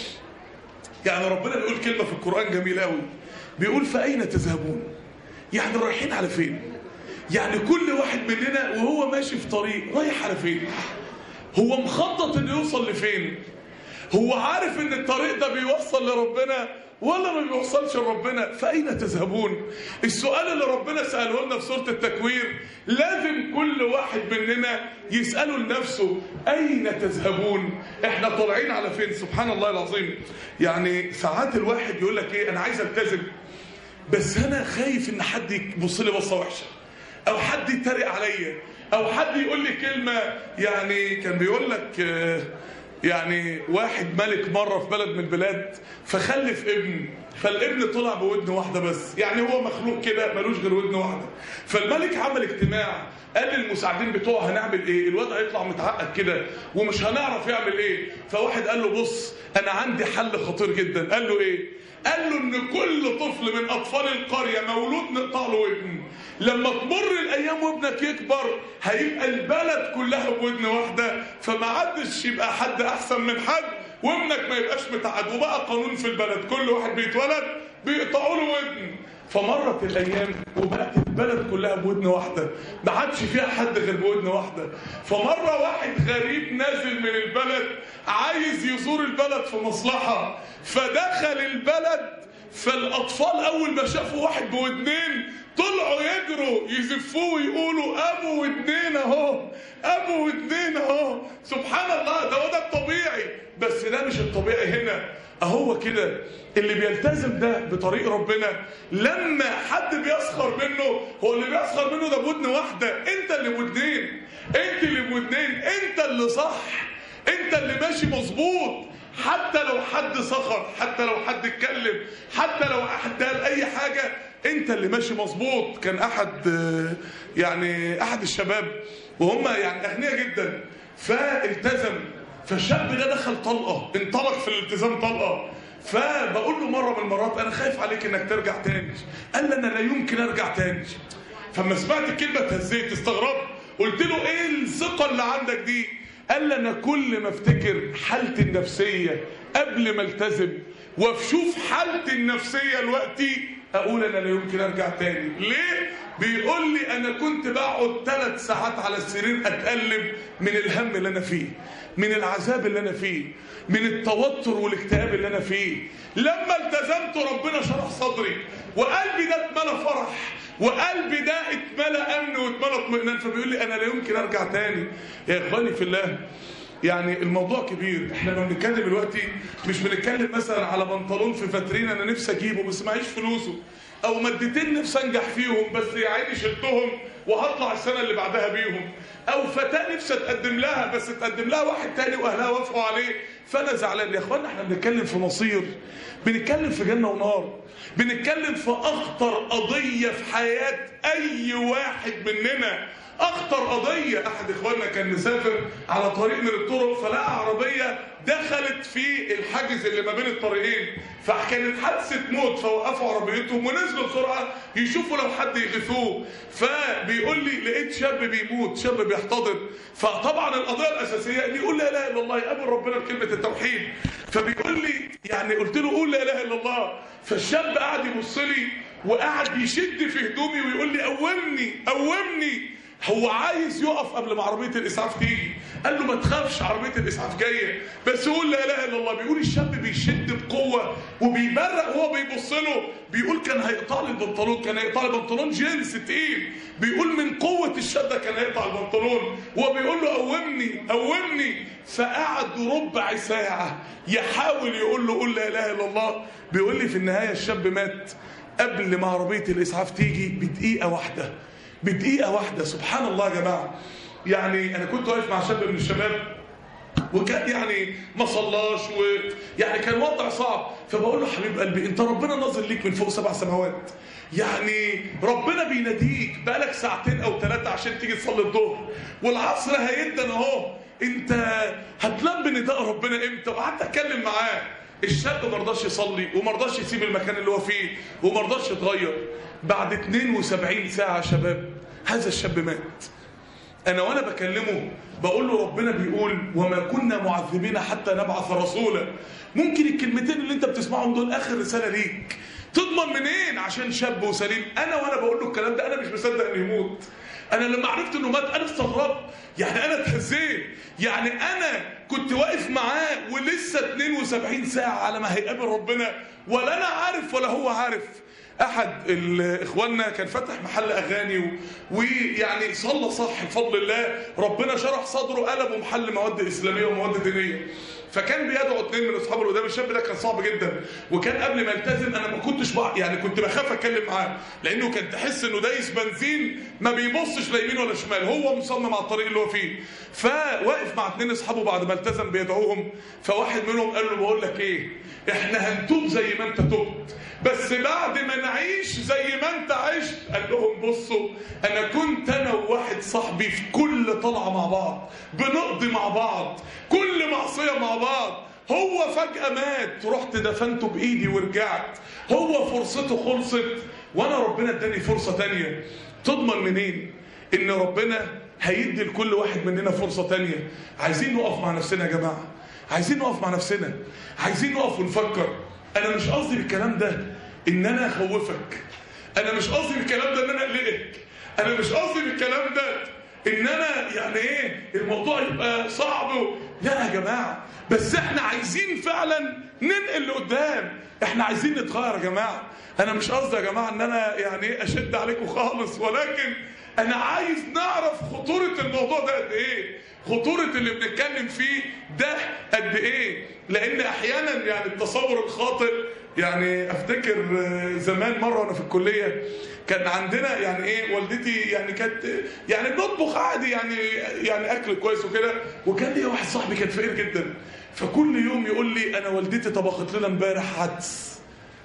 يعني ربنا بيقول كلمه في القران جميله قوي، بيقول فاين تذهبون؟ يعني رايحين على فين؟ يعني كل واحد مننا وهو ماشي في طريق رايح على فين؟ هو مخطط انه يوصل لفين؟ هو عارف ان الطريق ده بيوصل لربنا ولا ما بيوصلش لربنا؟ فأين تذهبون؟ السؤال اللي ربنا سأله لنا في سورة التكوير لازم كل واحد مننا يسأله لنفسه، أين تذهبون؟ احنا طالعين على فين؟ سبحان الله العظيم. يعني ساعات الواحد يقول لك ايه، انا عايز التزم بس انا خايف ان حد يبص لي بصه وحشه، او حد يتريق عليا، او حد يقول لي كلمه. يعني كان بيقول لك يعني واحد ملك مره في بلد من البلاد فخلف ابن، فالابن طلع بودن واحده بس، يعني هو مخلوق كده ملوش غير ودن واحده. فالملك عمل اجتماع، قال للمساعدين بتوعه هنعمل ايه؟ الواد هيطلع متعقد كده ومش هنعرف يعمل ايه. فواحد قال له بص انا عندي حل خطير جدا. قال له ايه؟ قال له ان كل طفل من اطفال القريه مولود نقطع له ودن، لما تمر الايام وابنك يكبر هيبقى البلد كلها بودن واحده، فما عادش يبقى حد احسن من حد وابنك ما يبقاش متعقد، وبقى قانون في البلد كل واحد بيتولد بيقطعوا له ودن. فمرت الايام وبقت البلد كلها بودن واحده، ما عادش فيها حد غير بودن واحده. فمره واحد غريب نازل من البلد عايز يزور البلد في مصلحه، فدخل البلد، فالاطفال اول ما شافوا واحد بودنين طلعوا يجروا يزفوه ويقولوا ابو ودنين اهو، ابو ودنين اهو. سبحان الله، ده هو ده الطبيعي، بس ده مش الطبيعي هنا. اهو كده اللي بيلتزم ده بطريق ربنا لما حد بيسخر منه، هو اللي بيسخر منه ده بودن واحده، انت اللي بودنين، انت اللي بودنين، انت اللي صح، انت اللي ماشي مظبوط. حتى لو حد سخر، حتى لو حد اتكلم، حتى لو حد قال اي حاجه، انت اللي ماشي مظبوط. كان احد يعني احد الشباب وهم يعني اغنياء جدا فالتزم، فالشاب ده دخل طلقه، انطلق في الالتزام طلقه. فبقول له مره من المرات انا خايف عليك انك ترجع تاني. قال لي انا لا يمكن ارجع تاني. فلما سمعت الكلمه اتهزيت، استغربت، قلت له ايه الثقه اللي عندك دي؟ قال لي انا كل ما افتكر حالتي النفسيه قبل ما التزم واشوف حالتي النفسيه دلوقتي اقول انا لا يمكن ارجع تاني. ليه؟ بيقول لي انا كنت بقعد ثلاث ساعات على السرير اتقلب من الهم اللي انا فيه، من العذاب اللي انا فيه، من التوتر والاكتئاب اللي انا فيه. لما التزمت ربنا شرح صدري وقلبي ده اتملى فرح وقلبي ده اتملى امن واتملى اطمئنان. فبيقول لي انا لا يمكن ارجع تاني. يا اخواني في الله، يعني الموضوع كبير. احنا لما بنتكلم دلوقتي مش بنتكلم مثلا على بنطلون في فاترين انا نفسي اجيبه بس معيش فلوسه، او مادتين نفسي انجح فيهم بس يا عيني شلتهم وهطلع السنه اللي بعدها بيهم، او فتاه نفسي اتقدم لها بس اتقدم لها واحد تاني واهلها وافقوا عليه فانا زعلان. يا اخوانا احنا بنتكلم في مصير، بنتكلم في جنه ونار، بنتكلم في اخطر قضيه في حياه اي واحد مننا، اخطر قضيه. احد اخواننا كان مسافر على طريق من الطرق فلقى عربيه دخلت في الحاجز اللي ما بين الطريقين، فكانت حادثه موت، فوقفوا عربيتهم ونزلوا بسرعه يشوفوا لو حد يغيثوه. فبيقول لي لقيت شاب بيموت، شاب بيحتضر. فطبعا القضيه الاساسيه ان يقول لا اله الا الله، يقابل ربنا بكلمه التوحيد. فبيقول لي يعني قلت له قول لا اله الا الله. فالشاب قعد يبص لي وقعد يشد في هدومي ويقول لي قومني قومني. هو عايز يقف قبل ما عربيه الاسعاف تيجي. قال له ما تخافش عربيه الاسعاف جايه بس قول لا اله الا الله. بيقول الشاب بيشد بقوه وبيبرق وهو بيبص له، بيقول كان هيقطع لي البنطلون، كان هيقطع لي بنطلون جينز تقيل، بيقول من قوه الشده كان هيقطع البنطلون، وهو بيقول له قومني قومني. فقعد ربع ساعه يحاول يقول له قول لا اله الا الله. بيقول لي في النهايه الشاب مات قبل ما عربيه الاسعاف تيجي بدقيقه واحده، بدقيقة واحدة. سبحان الله يا جماعة، يعني انا كنت واقف مع شاب من الشباب وكان يعني ما صلاش ويعني كان وضع صعب، فبقول له حبيب قلبي انت ربنا ناظر ليك من فوق سبع سماوات، يعني ربنا بيناديك بقالك ساعتين او ثلاثه عشان تيجي تصلي الظهر والعصر هيدن اهو، انت هتلم بنداء ربنا امتى؟ وقعدت اتكلم معاه. الشاب ما رضاش يصلي وما رضاش يسيب المكان اللي هو فيه وما رضاش يتغير. بعد اتنين وسبعين ساعه يا شباب هذا الشاب مات. انا وانا بكلمه بقول له ربنا بيقول وما كنا معذبين حتى نبعث رسولا. ممكن الكلمتين اللي انت بتسمعهم دول اخر رساله ليك، تضمن منين عشان شاب وسليم؟ انا وانا بقول له الكلام ده انا مش مصدق انه يموت. انا لما عرفت انه مات انا استغربت، يعني انا اتهزيت، يعني انا كنت واقف معاه ولسه اتنين وسبعين ساعه على ما هيقابل ربنا ولا انا عارف ولا هو عارف. احد اخواننا كان فتح محل اغاني ويعني صلى صح بفضل الله، ربنا شرح صدره قلبه محل مواد اسلاميه ومواد دينيه. فكان بيدعو اثنين من اصحابه القدام. الشاب ده كان صعب جدا وكان قبل ما التزم انا ما كنتش بقى يعني كنت بخاف اتكلم معاه لانه كان تحس انه دايس بنزين ما بيبصش لا يمين ولا شمال، هو مصمم على الطريق اللي هو فيه. فواقف مع اثنين اصحابه بعد ما التزم بيدعوهم، فواحد منهم قال له بقول لك ايه، احنا هنتوب زي ما انت تبت بس بعد ما نعيش زي ما انت عشت. قال لهم بصوا انا كنت انا وواحد صاحبي في كل طلعه مع بعض بنقضي مع بعض كل معصيه مع بعض، هو فجأة مات رحت دفنته بايدي ورجعت، هو فرصته خلصت وانا ربنا اداني فرصه تانية. تضمن منين ان ربنا هيدي لكل واحد مننا فرصه تانية؟ عايزين نقف مع نفسنا يا جماعه، عايزين نقف مع نفسنا، عايزين نقف ونفكر. انا مش قصدي بالكلام ده ان انا اخوفك، انا مش قصدي بالكلام ده ان انا اقلقك، انا مش قصدي بالكلام ده ان انا يعني ايه الموضوع يبقى صعب و... لا يا جماعه، بس احنا عايزين فعلا ننقل لقدام، احنا عايزين نتغير يا جماعه. انا مش قصدي يا جماعه ان انا يعني ايه اشد عليكم خالص، ولكن انا عايز نعرف خطوره الموضوع ده قد ايه، خطوره اللي بنتكلم فيه ده قد ايه. لان احيانا يعني التصور الخاطئ، يعني افتكر زمان مره وانا في الكليه كان عندنا يعني ايه والدتي يعني كانت يعني بنطبخ عادي يعني يعني اكل كويس وكده، وكان لي واحد صاحبي كان فقير جدا، فكل يوم يقول لي انا والدتي طبخت لنا امبارح عدس.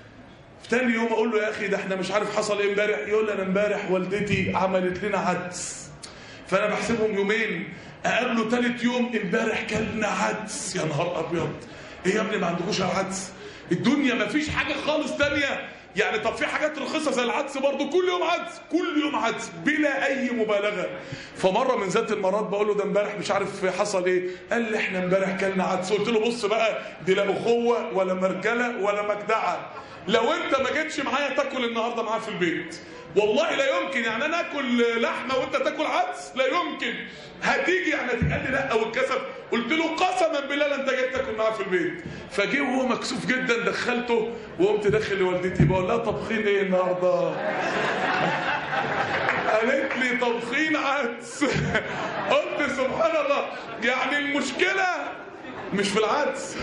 تاني يوم اقول له يا اخي ده احنا مش عارف حصل ايه امبارح، يقول لي انا امبارح والدتي عملت لنا عدس. فانا بحسبهم يومين، اقابله ثالث يوم امبارح كلنا عدس. يا نهار ابيض، ايه يا ابني ما عندكوش عدس؟ الدنيا ما فيش حاجه خالص تانية يعني؟ طب في حاجات رخيصه زي العدس برضه، كل يوم عدس كل يوم عدس بلا اي مبالغه. فمره من ذات المرات بقول له ده امبارح مش عارف حصل ايه، قال لي احنا امبارح كلنا عدس. قلت له بص بقى، دي لا اخوه ولا مرجله ولا مجدعه، لو انت ما جيتش معايا تاكل النهارده معايا في البيت والله لا يمكن، يعني انا اكل لحمه وانت تاكل عدس؟ لا يمكن. هتيجي يعني هتقال لي لا والكسف؟ قلت له قسما بالله لا انت جاي تاكل معايا في البيت. فجه وهو مكسوف جدا دخلته وقمت داخل لوالدتي بقول لها طبخين ايه النهارده؟ قالت لي طبخين عدس. قلت سبحان الله، يعني المشكله مش في العدس،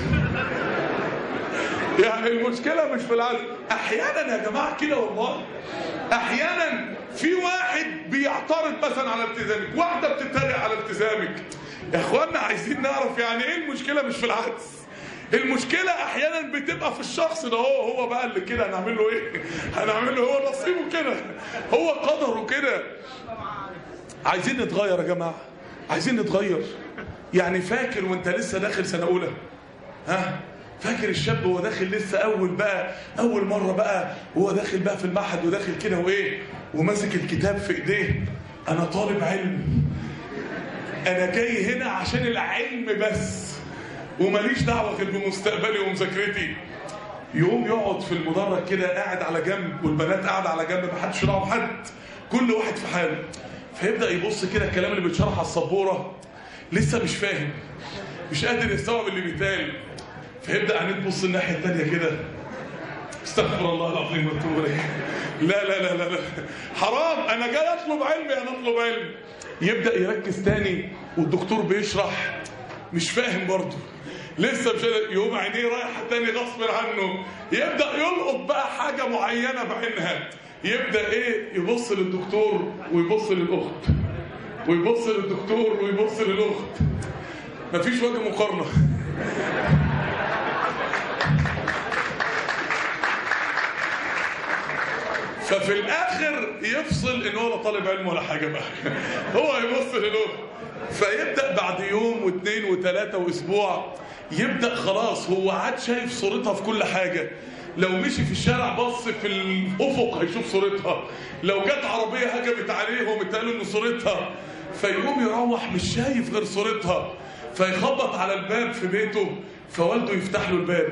يعني المشكلة مش في العدس. احيانا يا جماعة كده والله، احيانا في واحد بيعترض مثلا على التزامك، واحدة بتتريق على التزامك. يا اخوانا عايزين نعرف يعني ايه المشكلة مش في العدس. المشكلة احيانا بتبقى في الشخص ده، هو هو بقى اللي كده هنعمل له ايه؟ هنعمل له هو نصيبه كده، هو قدره كده. عايزين نتغير يا جماعة، عايزين نتغير. يعني فاكر وانت لسه داخل سنة اولى، ها فاكر الشاب وهو داخل لسه اول بقى اول مره بقى وهو داخل بقى في المعهد وداخل كده وايه وماسك الكتاب في ايديه، انا طالب علم، انا جاي هنا عشان العلم بس وماليش دعوه غير بمستقبلي ومذاكرتي. يقوم يقعد في المدرج كده قاعد على جنب والبنات قاعده على جنب، ما حدش دعوه بحد، كل واحد في حاله. فيبدا يبص كده الكلام اللي بيتشرح على السبوره لسه مش فاهم، مش قادر يستوعب اللي بيتقال. فيبدأ عينيه تبص الناحية التانية كده، استغفر الله العظيم واتوب اليه، لا لا لا لا لا حرام، انا جاي اطلب علم، انا اطلب علم. يبدأ يركز تاني والدكتور بيشرح مش فاهم برضه، لسه مش يقوم عينيه رايحة تاني غصب عنه، يبدأ يلقط بقى حاجة معينة بعينها، يبدأ ايه يبص للدكتور ويبص للأخت ويبص للدكتور ويبص للاخت، مفيش وجه مقارنه. ففي الاخر يفصل ان هو لا طالب علم ولا حاجه بقى، هو يبص للاخت. فيبدا بعد يوم واثنين وثلاثه واسبوع يبدا خلاص هو عاد شايف صورتها في كل حاجه. لو مشي في الشارع بص في الافق هيشوف صورتها، لو جت عربيه هجمت عليهم اتقالوا ان صورتها. فيقوم يروح مش شايف غير صورتها، فيخبط على الباب في بيته، فوالده يفتح له الباب،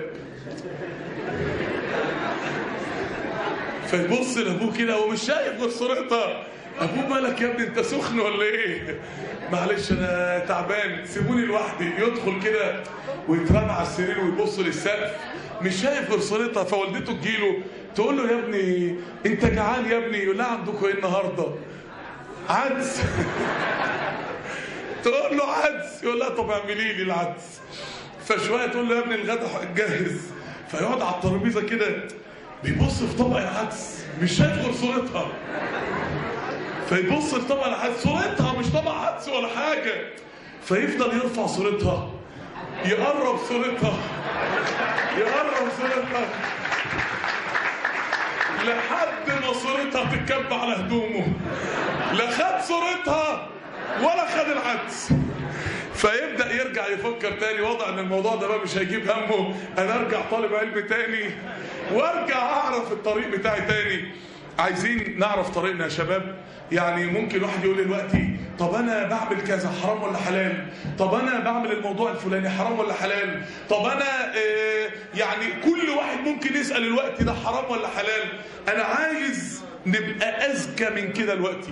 فيبص لابوه كده ومش شايف غير صورتها. ابوه مالك يا ابني انت سخن ولا ايه؟ معلش انا تعبان سيبوني لوحدي. يدخل كده ويترمى على السرير ويبص للسقف مش شايف غير صورتها. فوالدته تجيله تقول له يا ابني انت جعان يا ابني؟ يقول لها عندكم ايه النهارده؟ عدس. تقول له عدس، يقول لها طب اعملي لي العدس. فشويه تقول له يا ابني الغدا جاهز. فيقعد على الترابيزه كده بيبص في طبق العدس مش شايف غير صورتها، فيبص في طبق العدس صورتها مش طبق عدس ولا حاجه. فيفضل يرفع صورتها، يقرب صورتها، يقرب صورتها لحد ما صورتها تتكب على هدومه. لا خد صورتها ولا خد العدس. فيبدأ يرجع يفكر تاني، وضع ان الموضوع ده بقى مش هيجيب همه، انا ارجع طالب علم تاني وارجع اعرف الطريق بتاعي تاني. عايزين نعرف طريقنا يا شباب. يعني ممكن واحد يقول لي دلوقتي طب انا بعمل كذا حرام ولا حلال؟ طب انا بعمل الموضوع الفلاني حرام ولا حلال؟ طب انا آه يعني كل واحد ممكن يسأل الوقت ده حرام ولا حلال. انا عايز نبقى اذكى من كده دلوقتي،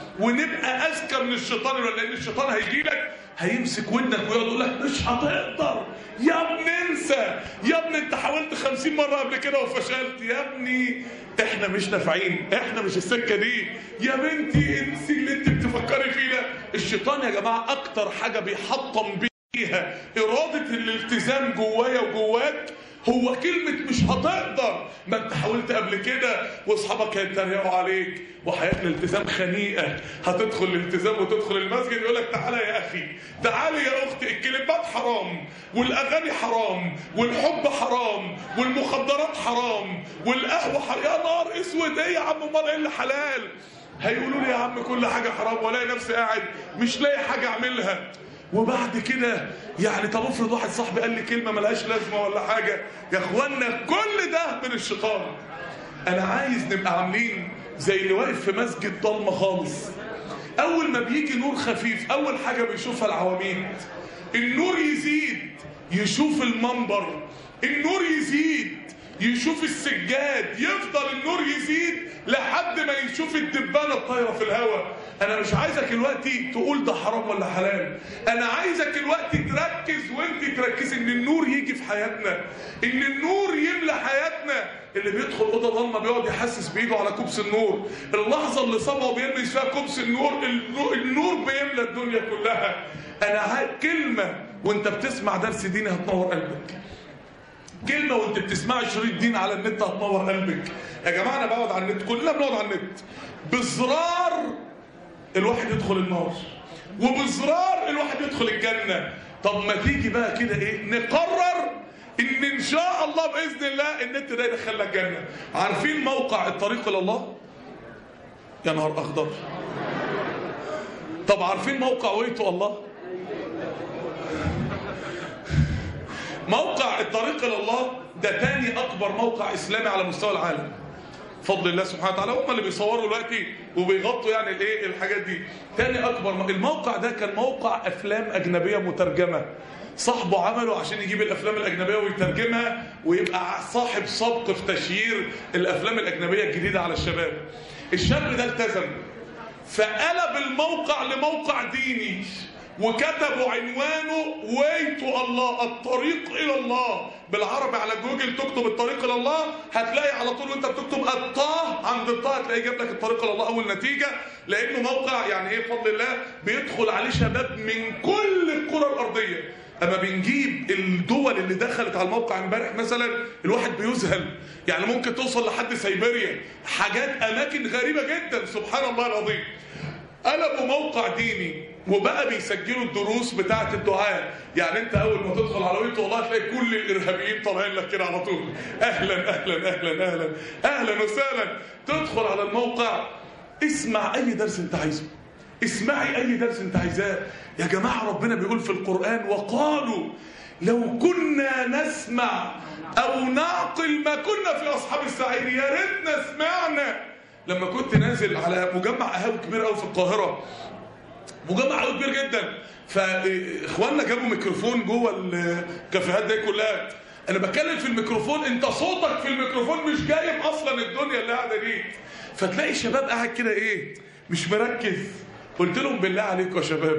ونبقى اذكى من الشيطان، لان الشيطان هيجي لك هيمسك ودنك ويقعد يقول لك مش هتقدر يا ابني، انسى يا ابني انت حاولت خمسين مره قبل كده وفشلت يا ابني، احنا مش نافعين، احنا مش السكه دي يا بنتي، انسي اللي انت بتفكري فيه ده. الشيطان يا جماعه اكتر حاجه بيحطم بيها اراده الالتزام جوايا وجواك هو كلمة مش هتقدر. ما انت حاولت قبل كده واصحابك هيتريقوا عليك، وحياة الالتزام خنيقة. هتدخل الالتزام وتدخل المسجد يقول لك تعالى يا اخي، تعالى يا اختي، الكلمات حرام والاغاني حرام والحب حرام والمخدرات حرام والقهوة حرام. يا نار اسود، ايه يا عم امال ايه اللي حلال؟ هيقولوا لي يا عم كل حاجة حرام، والاقي نفسي قاعد مش لاقي حاجة اعملها. وبعد كده يعني طب افرض واحد صاحبي قال لي كلمه ملهاش لازمه ولا حاجه، يا اخوانا كل ده من الشيطان. انا عايز نبقى عاملين زي اللي واقف في مسجد ضلمه خالص، اول ما بيجي نور خفيف اول حاجه بيشوفها العواميد، النور يزيد يشوف المنبر، النور يزيد يشوف السجاد، يفضل النور يزيد لحد ما يشوف الدبانه الطايره في الهواء. انا مش عايزك دلوقتي تقول ده حرام ولا حلال، انا عايزك دلوقتي تركز وانت تركز ان النور يجي في حياتنا، ان النور يملى حياتنا. اللي بيدخل اوضه ضلمه بيقعد يحسس بايده على كوبس النور، اللحظه اللي صبعه بيلمس فيها كوبس النور النور بيملى الدنيا كلها. انا عايز كلمه وانت بتسمع درس ديني هتنور قلبك، كلمة وانت بتسمع شريط دين على النت هتنور قلبك. يا جماعة انا بقعد على النت، كلنا بنقعد على النت، بزرار الواحد يدخل النار وبزرار الواحد يدخل الجنة. طب ما تيجي بقى كده ايه نقرر ان ان شاء الله باذن الله النت ده يدخلنا الجنة. عارفين موقع الطريق الى الله؟ يا نهار اخضر. طب عارفين موقع ويتو الله؟ موقع الطريق الى الله ده تاني اكبر موقع اسلامي على مستوى العالم بفضل الله سبحانه وتعالى. هم اللي بيصوروا دلوقتي وبيغطوا يعني الايه الحاجات دي. تاني اكبر الموقع ده كان موقع افلام اجنبيه مترجمه، صاحبه عمله عشان يجيب الافلام الاجنبيه ويترجمها ويبقى صاحب سبق في تشهير الافلام الاجنبيه الجديده على الشباب. الشاب ده التزم فقلب الموقع لموقع ديني وكتبوا عنوانه ويتو الله، الطريق الى الله. بالعربي على جوجل تكتب الطريق الى الله هتلاقي على طول وانت بتكتب الطاه عند الطاه هتلاقي جاب لك الطريق الى الله اول نتيجه. لانه موقع يعني ايه بفضل الله بيدخل عليه شباب من كل القرى الارضيه. اما بنجيب الدول اللي دخلت على الموقع امبارح مثلا الواحد بيذهل، يعني ممكن توصل لحد سيبيريا، حاجات اماكن غريبه جدا سبحان الله العظيم. قلبوا موقع ديني وبقى بيسجلوا الدروس بتاعه الدعاء. يعني انت اول ما تدخل على ويت والله تلاقي كل الارهابيين طالعين لك كده على طول، اهلا اهلا اهلا اهلا اهلا وسهلا. تدخل على الموقع اسمع اي درس انت عايزه، اسمعي اي درس انت عايزاه. يا جماعه ربنا بيقول في القرآن وقالوا لو كنا نسمع او نعقل ما كنا في اصحاب السعير. يا ريتنا سمعنا. لما كنت نازل على مجمع قهاوي كبير قوي في القاهره، مجمع قهوه كبير جدا، فاخواننا جابوا ميكروفون جوه الكافيهات دي كلها. انا بتكلم في الميكروفون، انت صوتك في الميكروفون مش جايب اصلا الدنيا اللي قاعده دي. فتلاقي الشباب قاعد كده ايه مش مركز. قلت لهم بالله عليكم يا شباب،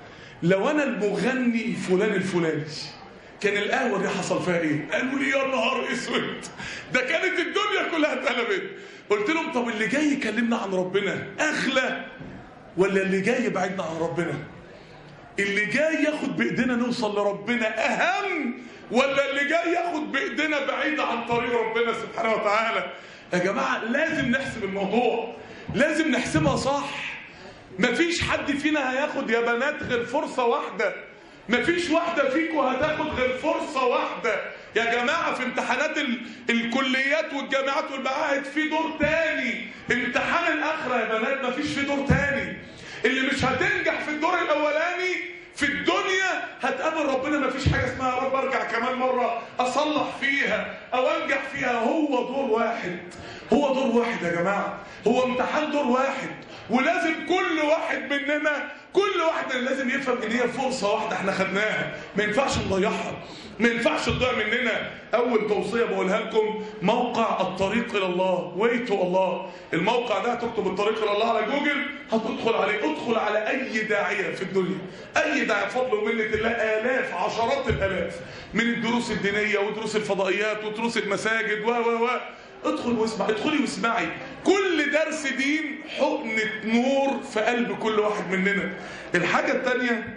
لو انا المغني فلان الفلاني كان القهوه دي حصل فيها ايه؟ قالوا لي يا نهار اسود، ده كانت الدنيا كلها اتقلبت. قلت لهم طب اللي جاي يكلمنا عن ربنا اغلى ولا اللي جاي يبعدنا عن ربنا؟ اللي جاي ياخد بايدينا نوصل لربنا اهم ولا اللي جاي ياخد بايدينا بعيد عن طريق ربنا سبحانه وتعالى؟ يا جماعه لازم نحسب الموضوع، لازم نحسبها صح. مفيش حد فينا هياخد يا بنات غير فرصه واحده، مفيش واحده فيكم هتاخد غير فرصه واحده. يا جماعه في امتحانات ال... الكليات والجامعات والمعاهد في دور تاني، امتحان الاخره يا بنات مفيش في دور تاني. اللي مش هتنجح في الدور الاولاني في الدنيا هتقابل ربنا مفيش حاجه اسمها يا رب ارجع كمان مره اصلح فيها او انجح فيها. هو دور واحد، هو دور واحد يا جماعه، هو امتحان دور واحد. ولازم كل واحد مننا كل واحد لازم يفهم ان هي فرصه واحده احنا خدناها، ما ينفعش نضيعها، ما ينفعش تضيع مننا. اول توصيه بقولها لكم موقع الطريق الى الله، ويتو الله. الموقع ده هتكتب الطريق الى الله على جوجل هتدخل عليه. ادخل على اي داعيه في الدنيا، اي داعيه بفضل ومنه الله، الاف عشرات الالاف من الدروس الدينيه ودروس الفضائيات ودروس المساجد و و و ادخل واسمع، ادخلي واسمعي. كل درس دين حقنة نور في قلب كل واحد مننا. الحاجة التانية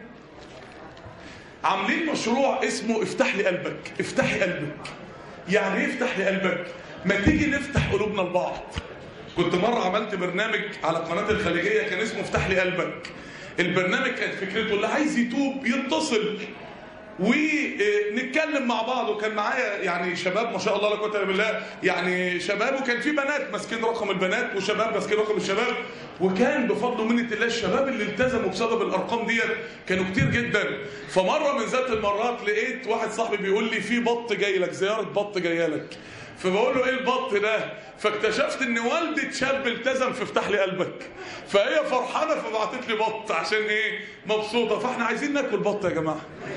عاملين مشروع اسمه افتح لي قلبك. افتحي قلبك يعني ايه افتح لي قلبك؟ ما تيجي نفتح قلوبنا لبعض. كنت مرة عملت برنامج على قناة الخليجية كان اسمه افتح لي قلبك. البرنامج كانت فكرته اللي عايز يتوب يتصل ونتكلم مع بعض. وكان معايا يعني شباب ما شاء الله لا قوه الا بالله، يعني شباب وكان في بنات ماسكين رقم البنات وشباب ماسكين رقم الشباب. وكان بفضل ومنه الله الشباب اللي التزموا بسبب الارقام ديت كانوا كتير جدا. فمره من ذات المرات لقيت واحد صاحبي بيقول لي في بط جاي لك، زياره بط جايه لك. فبقول له ايه البط ده؟ فاكتشفت ان والدة شاب التزم في افتح لي قلبك، فهي فرحانه فبعتت لي بط عشان ايه؟ مبسوطه. فاحنا عايزين ناكل بط يا جماعه،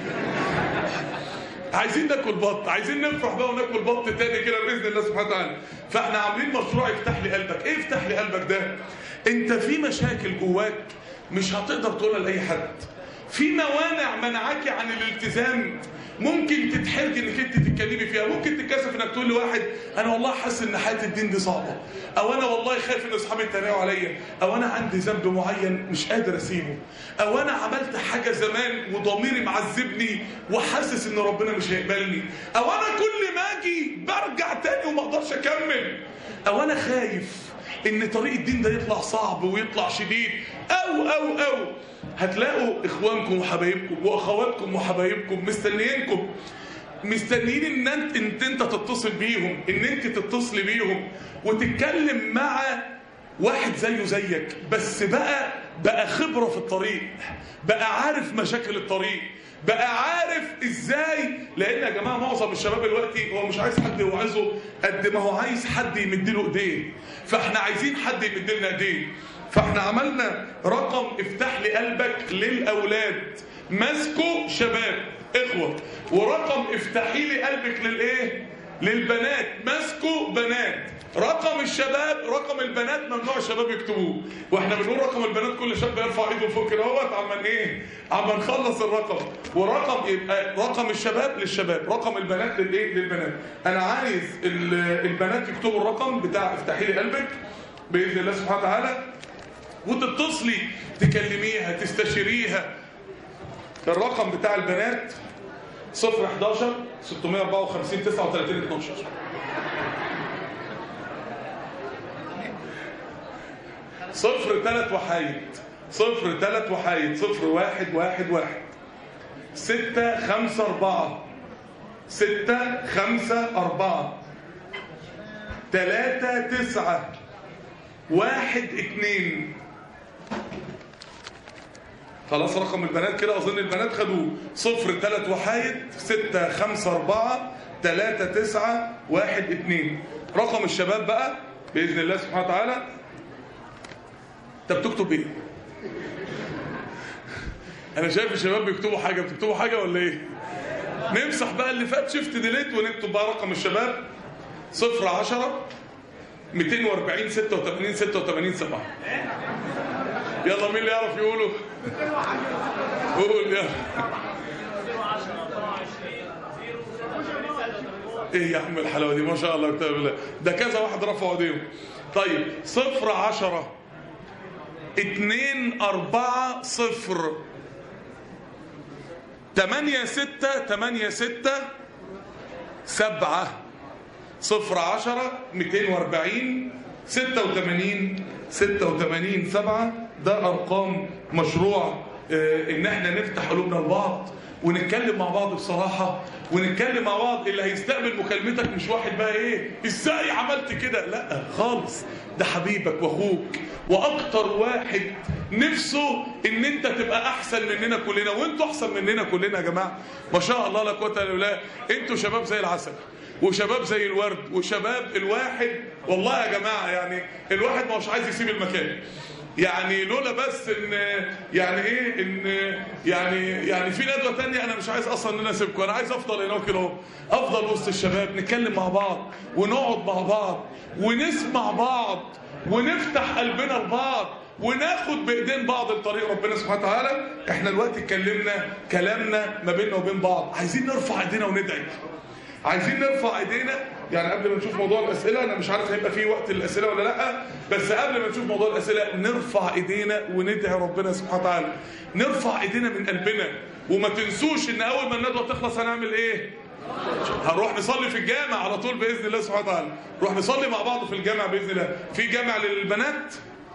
عايزين ناكل بط، عايزين نفرح بقى وناكل بط تاني كده باذن الله سبحانه وتعالى. فاحنا عاملين مشروع افتح لي قلبك. ايه افتح لي قلبك ده؟ انت في مشاكل جواك مش هتقدر تقولها لاي حد، في موانع منعاكي عن الالتزام ممكن تتحرج انك انت تتكلمي فيها، ممكن تتكسف انك تقول لواحد انا والله حاسس ان حياه الدين دي صعبه، او انا والله خايف ان اصحابي يتريقوا عليا، او انا عندي ذنب معين مش قادر اسيبه، او انا عملت حاجه زمان وضميري معذبني وحاسس ان ربنا مش هيقبلني، او انا كل ما اجي برجع تاني وما اقدرش اكمل، او انا خايف ان طريق الدين ده يطلع صعب ويطلع شديد، او او او هتلاقوا اخوانكم وحبايبكم واخواتكم وحبايبكم مستنيينكم، مستنيين ان انت انت, انت تتصل بيهم، ان انت تتصلي بيهم وتتكلم مع واحد زيه زيك، بس بقى بقى خبرة في الطريق، بقى عارف مشاكل الطريق، بقى عارف ازاي. لان يا جماعه معظم الشباب دلوقتي هو مش عايز حد يوعظه قد ما هو عايز حد يمد له ايديه، فاحنا عايزين حد يمد لنا ايديه. فاحنا عملنا رقم افتح لي قلبك للاولاد ماسكه شباب اخوه، ورقم افتحي لي قلبك للايه؟ للبنات ماسكه بنات. رقم الشباب رقم البنات ممنوع الشباب يكتبوه، واحنا بنقول رقم البنات كل شاب يرفع ايده فوق كده اهوت عمال ايه؟ عمال نخلص الرقم. ورقم يبقى رقم الشباب للشباب، رقم البنات للايه؟ للبنات. انا عايز البنات يكتبوا الرقم بتاع افتحي لي قلبك باذن الله سبحانه وتعالى، وتتصلي تكلميها تستشيريها. الرقم بتاع البنات صفر حداشر ستمائة وأربعة وخمسين تسعة وثلاثين اتناشر. صفر ثلاث وحايد صفر تلات وحايد، صفر واحد واحد واحد، ستة خمسة أربعة، ستة خمسة أربعة، تلاتة تسعة، واحد اتنين. خلاص رقم البنات كده أظن البنات خدوه. صفر تلات وحايد، ستة خمسة أربعة، تلاتة تسعة، واحد اتنين. رقم الشباب بقى بإذن الله سبحانه وتعالى. أنت بتكتب إيه؟ أنا شايف الشباب بيكتبوا حاجة، بتكتبوا حاجة ولا إيه؟ نمسح بقى اللي فات شيفت ديليت ونكتب بقى رقم الشباب. صفر عشرة ميتين وأربعين ستة وتمانين ستة وتمانين سبعة. يلا مين اللي يعرف يقوله؟ قول يلا. ايه يا عم الحلاوه دي ما شاء الله كتاب الله، ده كذا واحد رفعوا ايديهم. طيب صفر عشرة اتنين أربعة صفر تمانية ستة تمانية ستة سبعة. صفر عشرة ميتين وأربعين ستة وتمانين ستة وتمانين سبعة. ده أرقام مشروع اه إن احنا نفتح قلوبنا لبعض ونتكلم مع بعض بصراحة، ونتكلم مع بعض. اللي هيستقبل مكالمتك مش واحد بقى ايه ازاي عملت كده، لا خالص، ده حبيبك واخوك واكتر واحد نفسه ان انت تبقى احسن مننا كلنا، وانتوا احسن مننا كلنا يا جماعة ما شاء الله لا قوة الا بالله. انتوا شباب زي العسل وشباب زي الورد وشباب الواحد والله يا جماعة، يعني الواحد ما هوش عايز يسيب المكان، يعني لولا بس ان يعني ايه ان يعني يعني في ندوه ثانيه انا مش عايز اصلا ان انا اسيبكم، انا عايز افضل هناك كده اهو، افضل وسط الشباب نتكلم مع بعض ونقعد مع بعض ونسمع بعض ونفتح قلبنا لبعض وناخد بايدين بعض لطريق ربنا سبحانه وتعالى. احنا دلوقتي اتكلمنا كلامنا ما بيننا وبين بعض، عايزين نرفع ايدينا وندعي، عايزين نرفع ايدينا. يعني قبل ما نشوف موضوع الاسئله، انا مش عارف هيبقى فيه وقت للاسئله ولا لا، بس قبل ما نشوف موضوع الاسئله نرفع ايدينا وندعي ربنا سبحانه وتعالى، نرفع ايدينا من قلبنا. وما تنسوش ان اول ما الندوه تخلص هنعمل ايه؟ هنروح نصلي في الجامع على طول باذن الله سبحانه وتعالى، نروح نصلي مع بعض في الجامع باذن الله. في جامع للبنات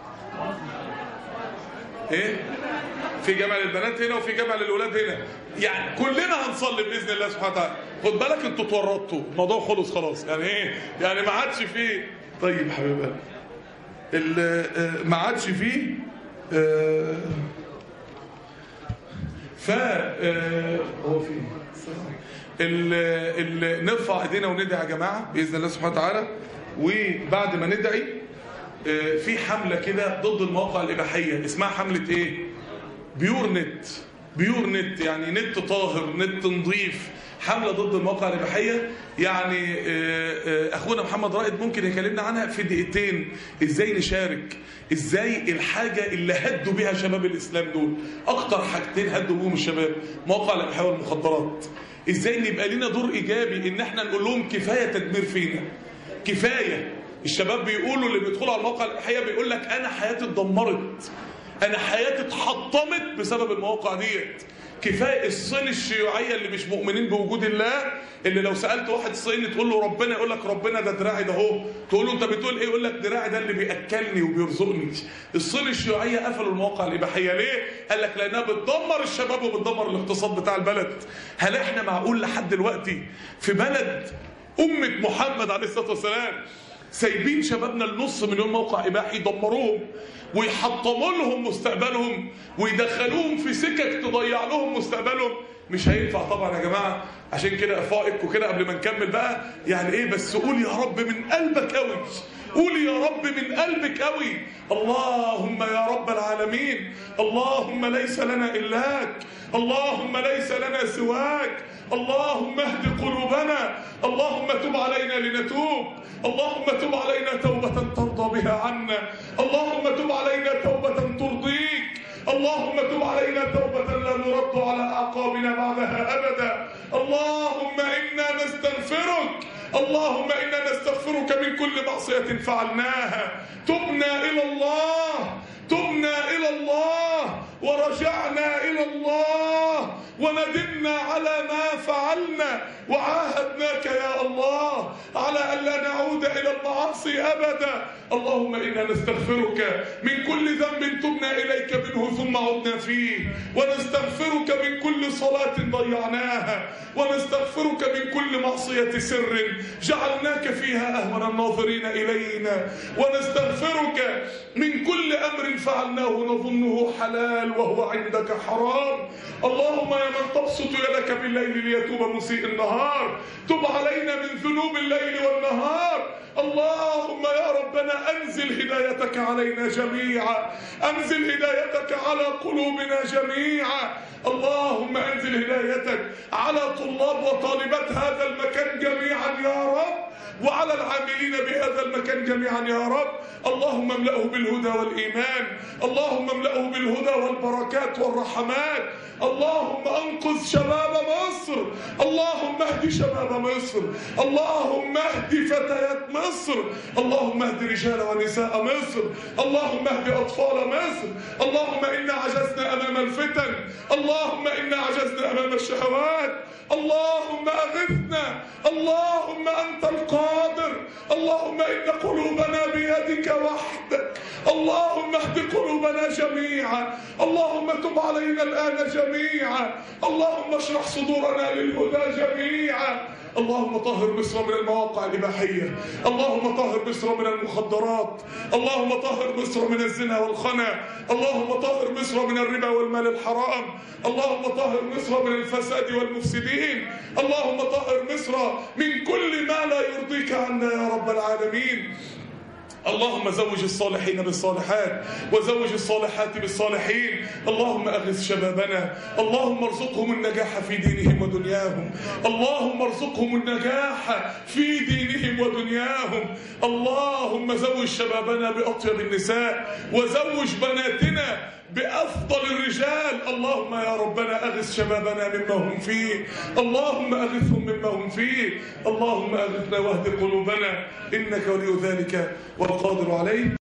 ايه؟ في جامع للبنات هنا وفي جامع للولاد هنا، يعني كلنا هنصلي باذن الله سبحانه وتعالى. خد بالك انتوا اتورطتوا، الموضوع خلص خلاص، يعني ايه؟ يعني ما عادش فيه. طيب حبيب قلبي ما عادش فيه ف هو في ال نرفع ايدينا وندعي يا جماعه باذن الله سبحانه وتعالى. وبعد ما ندعي في حمله كده ضد المواقع الاباحيه، اسمها حمله ايه؟ بيور نت. بيور نت يعني نت طاهر، نت نظيف، حمله ضد المواقع الاباحيه. يعني اخونا محمد رائد ممكن يكلمنا عنها في دقيقتين، ازاي نشارك، ازاي الحاجه اللي هدوا بيها شباب الاسلام دول، اكتر حاجتين هدوا بيهم الشباب مواقع الاباحيه والمخدرات، ازاي نبقى لنا دور ايجابي ان احنا نقول لهم كفايه تدمير فينا، كفايه. الشباب بيقولوا اللي بيدخلوا على المواقع الاباحيه بيقول لك انا حياتي اتدمرت، انا حياتي اتحطمت بسبب المواقع ديت. كفايه الصين الشيوعيه اللي مش مؤمنين بوجود الله، اللي لو سالت واحد صيني تقول له ربنا يقول لك ربنا ده دراعي ده اهو، تقول له انت بتقول ايه؟ يقول لك دراعي ده اللي بياكلني وبيرزقني. الصين الشيوعيه قفلوا المواقع الاباحيه ليه؟ قال لك لانها بتدمر الشباب وبتدمر الاقتصاد بتاع البلد. هل احنا معقول لحد دلوقتي في بلد امه محمد عليه الصلاه والسلام سايبين شبابنا لنص مليون موقع اباحي يدمروهم ويحطموا لهم مستقبلهم ويدخلوهم في سكك تضيع لهم مستقبلهم؟ مش هينفع طبعا يا جماعه. عشان كده افائك وكده قبل ما نكمل بقى يعني ايه، بس قول يا رب من قلبك قوي، قول يا رب من قلبك قوي، اللهم يا رب العالمين، اللهم ليس لنا الاك، اللهم ليس لنا سواك، اللهم اهد قلوبنا، اللهم تب علينا لنتوب، اللهم تب علينا توبة ترضى بها عنا، اللهم تب علينا توبة ترضيك، اللهم تب علينا توبة لا نرد على أعقابنا بعدها أبدا. اللهم إنا نستغفرك، اللهم إنا نستغفرك من كل معصية فعلناها، تبنا إلى الله، تبنا إلى الله ورجعنا إلى الله وندمنا على ما فعلنا، وعاهدناك يا الله على ألا نعود إلى المعاصي أبدا. اللهم إنا نستغفرك من كل ذنب تبنا إليك منه ثم عدنا فيه، ونستغفرك من كل صلاة ضيعناها، ونستغفرك من كل معصية سر جعلناك فيها أهون الناظرين إلينا، ونستغفرك من كل أمر فعلناه نظنه حلال وهو عندك حرام. اللهم يا من تبسط يدك بالليل ليتوب مسيء النهار، تب علينا من ذنوب الليل والنهار. اللهم يا ربنا أنزل هدايتك علينا جميعا، أنزل هدايتك على قلوبنا جميعا. اللهم أنزل هدايتك على طلاب وطالبات هذا المكان جميعا يا رب، وعلى العاملين بهذا المكان جميعا يا رب. اللهم املأه بالهدى والإيمان، اللهم املأه بالهدى والبركات والرحمات. اللهم أنقذ شباب مصر، اللهم اهد شباب مصر، اللهم اهد فتيات مصر، اللهم اهد رجال ونساء مصر، اللهم اهد أطفال مصر. اللهم إنا عجزنا أمام الفتن، اللهم إنا عجزنا أمام الشهوات. اللهم أغثنا، اللهم أنت القادر، اللهم إن قلوبنا بيدك وحدك. اللهم اهد قلوبنا جميعا، اللهم تب علينا الآن جميعا، اللهم اشرح صدورنا للهدى جميعا. اللهم طهر مصر من المواقع الإباحية، اللهم طهر مصر من المخدرات، اللهم طهر مصر من الزنا والخنا، اللهم طهر مصر من الربا والمال الحرام، اللهم طهر مصر من الفساد والمفسدين، اللهم طهر مصر من كل ما لا يرضيك عنا يا رب العالمين. اللهم زوج الصالحين بالصالحات، وزوج الصالحات بالصالحين. اللهم أغث شبابنا، اللهم ارزقهم النجاح في دينهم ودنياهم، اللهم ارزقهم النجاح في دينهم ودنياهم. اللهم زوج شبابنا بأطيب النساء، وزوج بناتنا بأفضل الرجال. اللهم يا ربنا أغث شبابنا مما هم فيه، اللهم أغثهم مما هم فيه. اللهم أغثنا واهد قلوبنا، إنك ولي ذلك والقادر عليه.